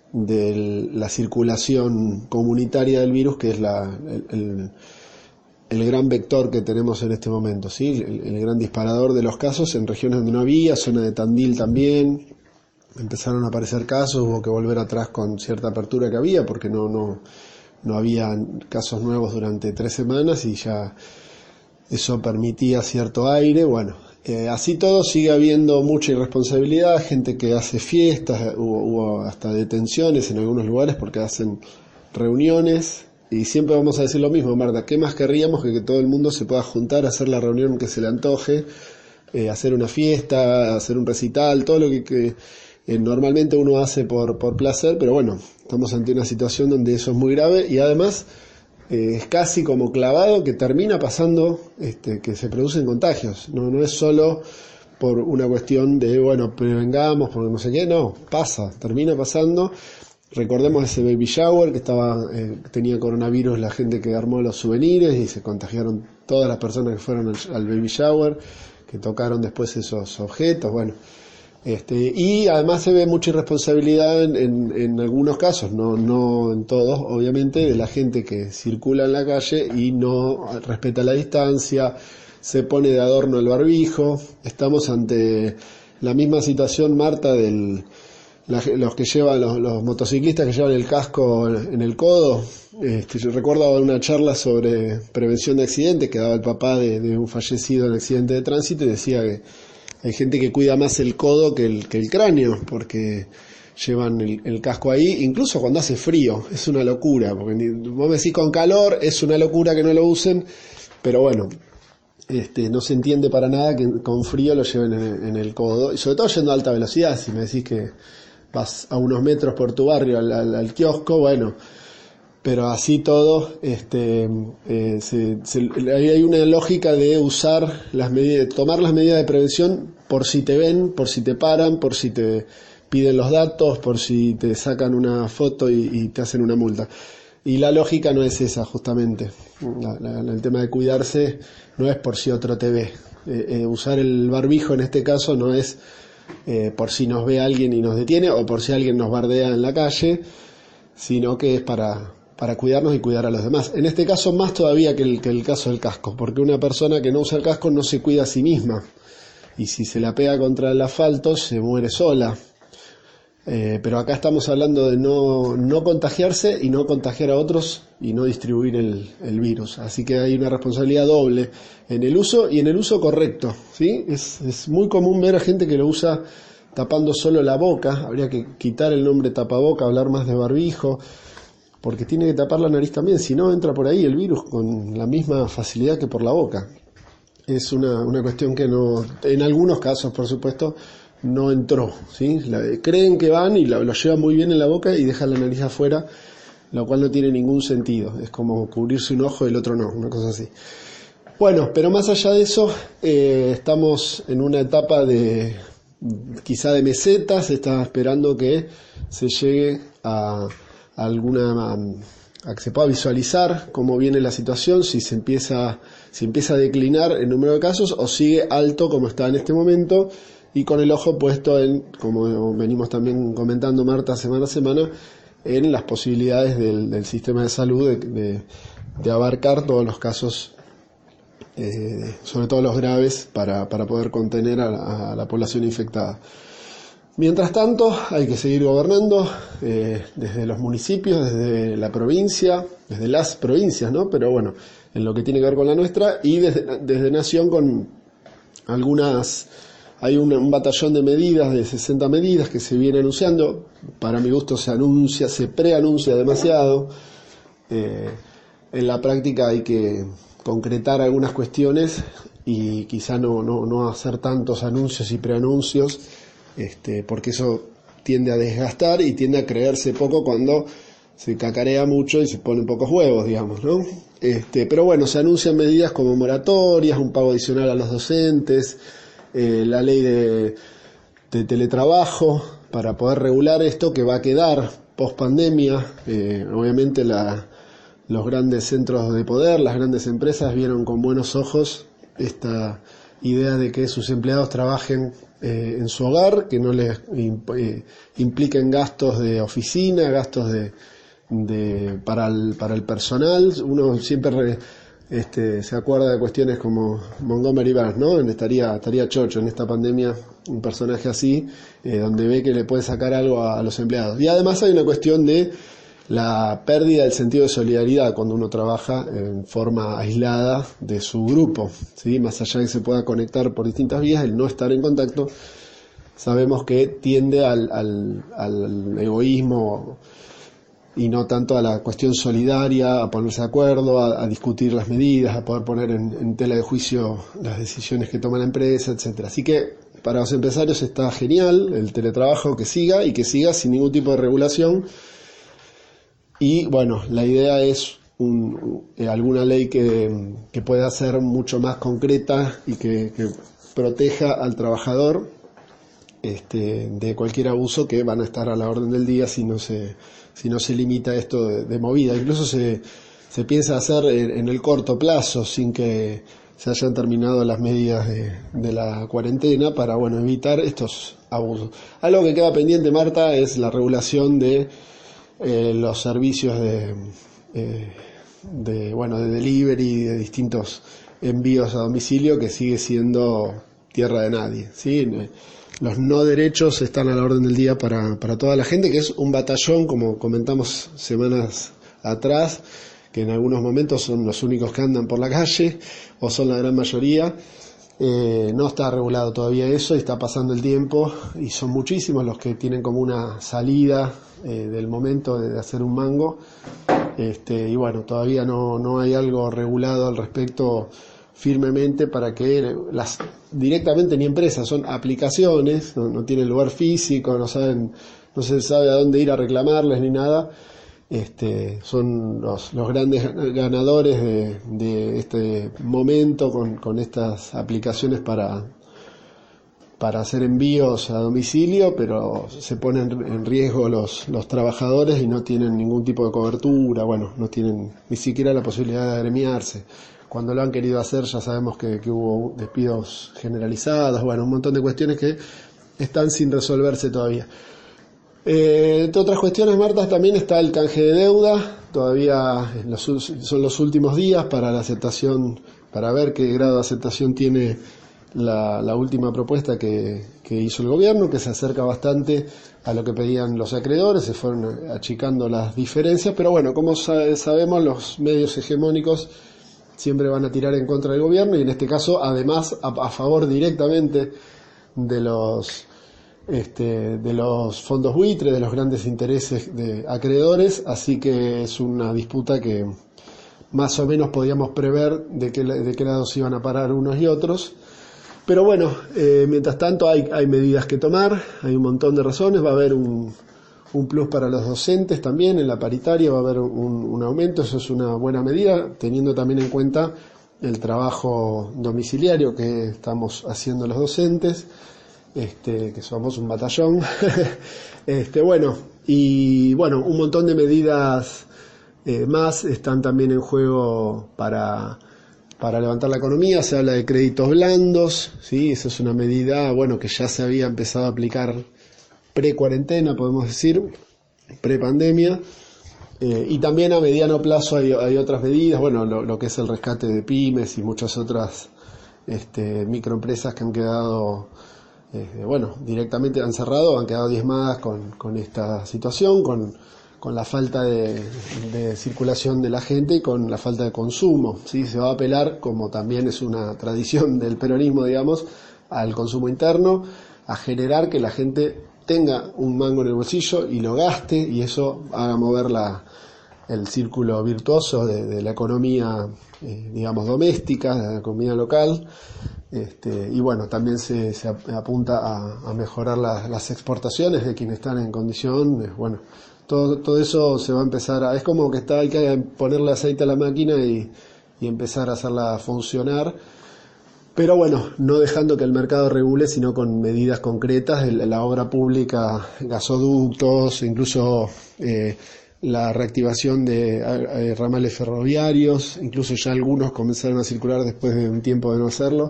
de la circulación comunitaria del virus, que es la, el, el, el gran vector que tenemos en este momento, ¿sí? El, el gran disparador de los casos en regiones donde no había, zona de Tandil también, empezaron a aparecer casos, hubo que volver atrás con cierta apertura que había, porque no, no, no había casos nuevos durante tres semanas y ya eso permitía cierto aire, bueno. Eh, así todo sigue habiendo mucha irresponsabilidad, gente que hace fiestas, hubo, hubo hasta detenciones en algunos lugares porque hacen reuniones y siempre vamos a decir lo mismo, Marta, ¿qué más querríamos que que todo el mundo se pueda juntar a hacer la reunión que se le antoje, eh, hacer una fiesta, hacer un recital, todo lo que, que eh, normalmente uno hace por, por placer, pero bueno, estamos ante una situación donde eso es muy grave y además Eh, es casi como clavado que termina pasando, este, que se producen contagios. No, no es solo por una cuestión de, bueno, prevengamos, porque no sé qué, no, pasa, termina pasando. Recordemos ese baby shower que estaba, eh, tenía coronavirus la gente que armó los souvenirs y se contagiaron todas las personas que fueron al, al baby shower, que tocaron después esos objetos, bueno. Este, y además se ve mucha irresponsabilidad en, en, en algunos casos, no, no en todos, obviamente, de la gente que circula en la calle y no respeta la distancia, se pone de adorno el barbijo. Estamos ante la misma situación, Marta, del la, los que llevan, los, los motociclistas que llevan el casco en el codo. Este, yo recuerdo una charla sobre prevención de accidentes que daba el papá de, de un fallecido en accidente de tránsito y decía que hay gente que cuida más el codo que el, que el cráneo, porque llevan el, el casco ahí, incluso cuando hace frío, es una locura, porque ni, vos me decís con calor, es una locura que no lo usen, pero bueno, este, no se entiende para nada que con frío lo lleven en, en el codo, y sobre todo yendo a alta velocidad. Si me decís que vas a unos metros por tu barrio al, al, al kiosco, bueno, pero así todo, este, eh, se, se, hay una lógica de usar las medidas, tomar las medidas de prevención por si te ven, por si te paran, por si te piden los datos, por si te sacan una foto y, y te hacen una multa. Y la lógica no es esa, justamente. La, la, el tema de cuidarse no es por si otro te ve. Eh, eh, usar el barbijo en este caso no es eh, por si nos ve alguien y nos detiene o por si alguien nos bardea en la calle, sino que es para... para cuidarnos y cuidar a los demás. En este caso más todavía que el, que el caso del casco, porque una persona que no usa el casco no se cuida a sí misma, y si se la pega contra el asfalto se muere sola. Eh, pero acá estamos hablando de no, no contagiarse y no contagiar a otros y no distribuir el, el virus. Así que hay una responsabilidad doble en el uso y en el uso correcto, ¿sí? Es, es muy común ver a gente que lo usa tapando solo la boca, habría que quitar el nombre tapaboca, hablar más de barbijo, porque tiene que tapar la nariz también, si no entra por ahí el virus con la misma facilidad que por la boca. Es una, una cuestión que no, en algunos casos por supuesto, no entró, ¿sí? La, creen que van y lo, lo llevan muy bien en la boca y dejan la nariz afuera, lo cual no tiene ningún sentido, es como cubrirse un ojo y el otro no, una cosa así. Bueno, pero más allá de eso, eh, estamos en una etapa de quizá de mesetas, se está esperando que se llegue a, a alguna, a que se pueda visualizar cómo viene la situación, si se empieza, si empieza a declinar el número de casos o sigue alto como está en este momento, y con el ojo puesto en, como venimos también comentando Marta semana a semana, en las posibilidades del, del sistema de salud de, de, de abarcar todos los casos, eh, sobre todo los graves, para, para poder contener a, a la población infectada. Mientras tanto, hay que seguir gobernando eh, desde los municipios, desde la provincia, desde las provincias, ¿no? Pero bueno, en lo que tiene que ver con la nuestra, y desde, desde Nación con algunas... Hay un, un batallón de medidas, de sesenta medidas que se viene anunciando. Para mi gusto se anuncia, se preanuncia demasiado. Eh, en la práctica hay que concretar algunas cuestiones y quizá no, no, no hacer tantos anuncios y preanuncios, este, porque eso tiende a desgastar y tiende a creerse poco cuando se cacarea mucho y se ponen pocos huevos, digamos, ¿no? Este, pero bueno, se anuncian medidas como moratorias, un pago adicional a los docentes, Eh, la ley de, de teletrabajo para poder regular esto que va a quedar post pandemia. Eh, obviamente la, los grandes centros de poder, las grandes empresas vieron con buenos ojos esta idea de que sus empleados trabajen eh, en su hogar, que no les imp, eh, impliquen gastos de oficina, gastos de, de para el, para el personal. Uno siempre re, Este, se acuerda de cuestiones como Montgomery Burns, ¿no? Estaría, estaría chocho en esta pandemia un personaje así, eh, donde ve que le puede sacar algo a, a los empleados. Y además hay una cuestión de la pérdida del sentido de solidaridad cuando uno trabaja en forma aislada de su grupo, ¿sí? Más allá de que se pueda conectar por distintas vías, el no estar en contacto, sabemos que tiende al, al, al egoísmo y no tanto a la cuestión solidaria, a ponerse de acuerdo, a, a discutir las medidas, a poder poner en, en tela de juicio las decisiones que toma la empresa, etcétera. Así que para los empresarios está genial el teletrabajo, que siga y que siga sin ningún tipo de regulación. Y bueno, la idea es un, eh, alguna ley que, que pueda ser mucho más concreta y que, que proteja al trabajador este, de cualquier abuso, que van a estar a la orden del día si no se si no se limita esto de, de movida. Incluso se, se piensa hacer en, en el corto plazo, sin que se hayan terminado las medidas de, de la cuarentena, para bueno evitar estos abusos. Algo que queda pendiente, Marta, es la regulación de eh, los servicios de, eh, de bueno de delivery, de distintos envíos a domicilio, que sigue siendo tierra de nadie, ¿sí? Los no derechos están a la orden del día para, para toda la gente, que es un batallón, como comentamos semanas atrás, que en algunos momentos son los únicos que andan por la calle, o son la gran mayoría. Eh, no está regulado todavía eso, y está pasando el tiempo, y son muchísimos los que tienen como una salida eh, del momento de, de hacer un mango. Este, y bueno, todavía no, no hay algo regulado al respecto firmemente para que las directamente ni empresas, son aplicaciones, no, no tienen lugar físico, no saben, no se sabe a dónde ir a reclamarles ni nada. Este, son los, los grandes ganadores de, de este momento con, con estas aplicaciones para, para hacer envíos a domicilio, pero se ponen en riesgo los, los trabajadores y no tienen ningún tipo de cobertura, bueno, no tienen ni siquiera la posibilidad de agremiarse. Cuando lo han querido hacer ya sabemos que, que hubo despidos generalizados, bueno, un montón de cuestiones que están sin resolverse todavía. Eh, entre otras cuestiones, Marta, también está el canje de deuda. Todavía los, son los últimos días para la aceptación, para ver qué grado de aceptación tiene la, la última propuesta que, que hizo el gobierno, que se acerca bastante a lo que pedían los acreedores. Se fueron achicando las diferencias, pero bueno, como sabe, sabemos, los medios hegemónicos siempre van a tirar en contra del gobierno, y en este caso además a, a favor directamente de los este, de los fondos buitre, de los grandes intereses de acreedores, así que es una disputa que más o menos podíamos prever de qué, de qué lado se iban a parar unos y otros. Pero bueno, eh, mientras tanto hay, hay medidas que tomar, hay un montón de razones, va a haber un, un plus para los docentes también, en la paritaria va a haber un, un aumento, eso es una buena medida, teniendo también en cuenta el trabajo domiciliario que estamos haciendo los docentes, este, que somos un batallón. este, bueno, y bueno, un montón de medidas eh, más están también en juego para... para levantar la economía. Se habla de créditos blandos, ¿sí? Esa es una medida, bueno, que ya se había empezado a aplicar pre-cuarentena, podemos decir, pre-pandemia, eh, y también a mediano plazo hay, hay otras medidas, bueno, lo, lo que es el rescate de pymes y muchas otras este, microempresas que han quedado, eh, bueno, directamente han cerrado, han quedado diezmadas con, con esta situación, con con la falta de, de circulación de la gente y con la falta de consumo, ¿sí? Se va a apelar, como también es una tradición del peronismo, digamos, al consumo interno, a generar que la gente tenga un mango en el bolsillo y lo gaste, y eso haga mover la, el círculo virtuoso de, de la economía, eh, digamos, doméstica, de la economía local. Este, y bueno, también se, se apunta a, a mejorar la, las exportaciones de quienes están en condición, bueno, Todo, todo eso se va a empezar a... Es como que está, hay que ponerle aceite a la máquina y, y empezar a hacerla funcionar. Pero bueno, no dejando que el mercado regule, sino con medidas concretas. El, la obra pública, gasoductos, incluso eh, la reactivación de eh, ramales ferroviarios. Incluso ya algunos comenzaron a circular después de un tiempo de no hacerlo.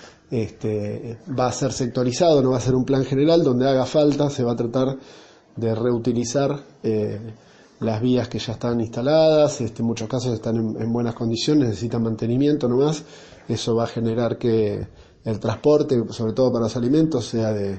Este, va a ser sectorizado, no va a ser un plan general. Donde haga falta se va a tratar de reutilizar eh, las vías que ya están instaladas, este, en muchos casos están en, en buenas condiciones, necesitan mantenimiento nomás. Eso va a generar que el transporte, sobre todo para los alimentos, sea de,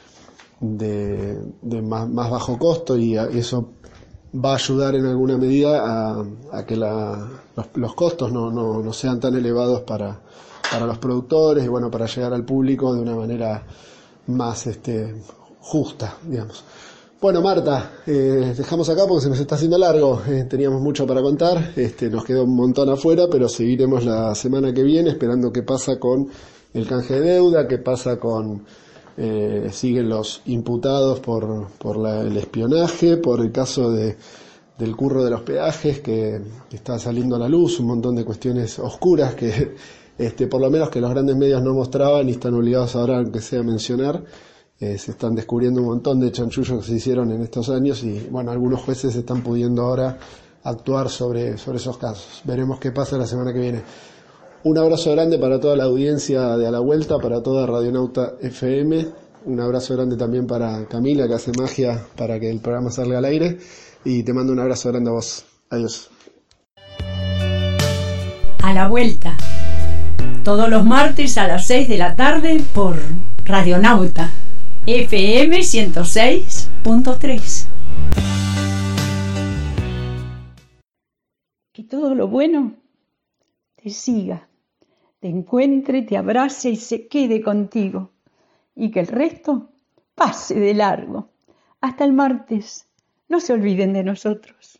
de, de más, más bajo costo, y a, eso va a ayudar en alguna medida a, a que la, los, los costos no, no, no sean tan elevados para, para los productores, y bueno, para llegar al público de una manera más este, justa, digamos. Bueno, Marta, eh, dejamos acá porque se nos está haciendo largo, eh, teníamos mucho para contar, este, nos quedó un montón afuera, pero seguiremos la semana que viene esperando qué pasa con el canje de deuda, qué pasa con, eh, siguen los imputados por, por la, el espionaje, por el caso de, del curro de los peajes que, que está saliendo a la luz, un montón de cuestiones oscuras que, este, por lo menos que los grandes medios no mostraban y están obligados ahora, aunque sea, a mencionar. Eh, se están descubriendo un montón de chanchullos que se hicieron en estos años y bueno, algunos jueces están pudiendo ahora actuar sobre, sobre esos casos. Veremos qué pasa la semana que viene. Un abrazo grande para toda la audiencia de A la Vuelta, para toda Radionauta F M. Un abrazo grande también para Camila, que hace magia para que el programa salga al aire. Y te mando un abrazo grande a vos. Adiós. A la Vuelta. Todos los martes a las seis de la tarde por Radionauta F M ciento seis punto tres. Que todo lo bueno te siga, te encuentre, te abrace y se quede contigo, y que el resto pase de largo. Hasta el martes. No se olviden de nosotros.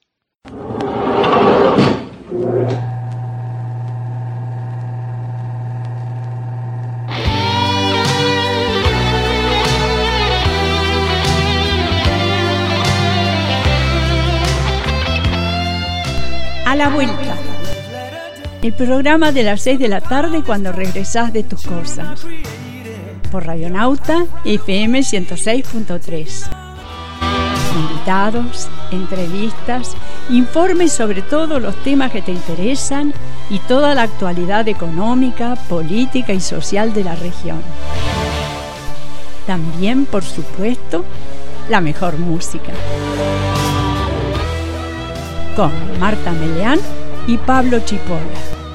A la Vuelta. El programa de las seis de la tarde cuando regresás de tus cosas. Por Radionauta F M ciento seis punto tres. Invitados, entrevistas, informes sobre todos los temas que te interesan y toda la actualidad económica, política y social de la región. También, por supuesto, la mejor música. Con Marta Meleán y Pablo Chipola.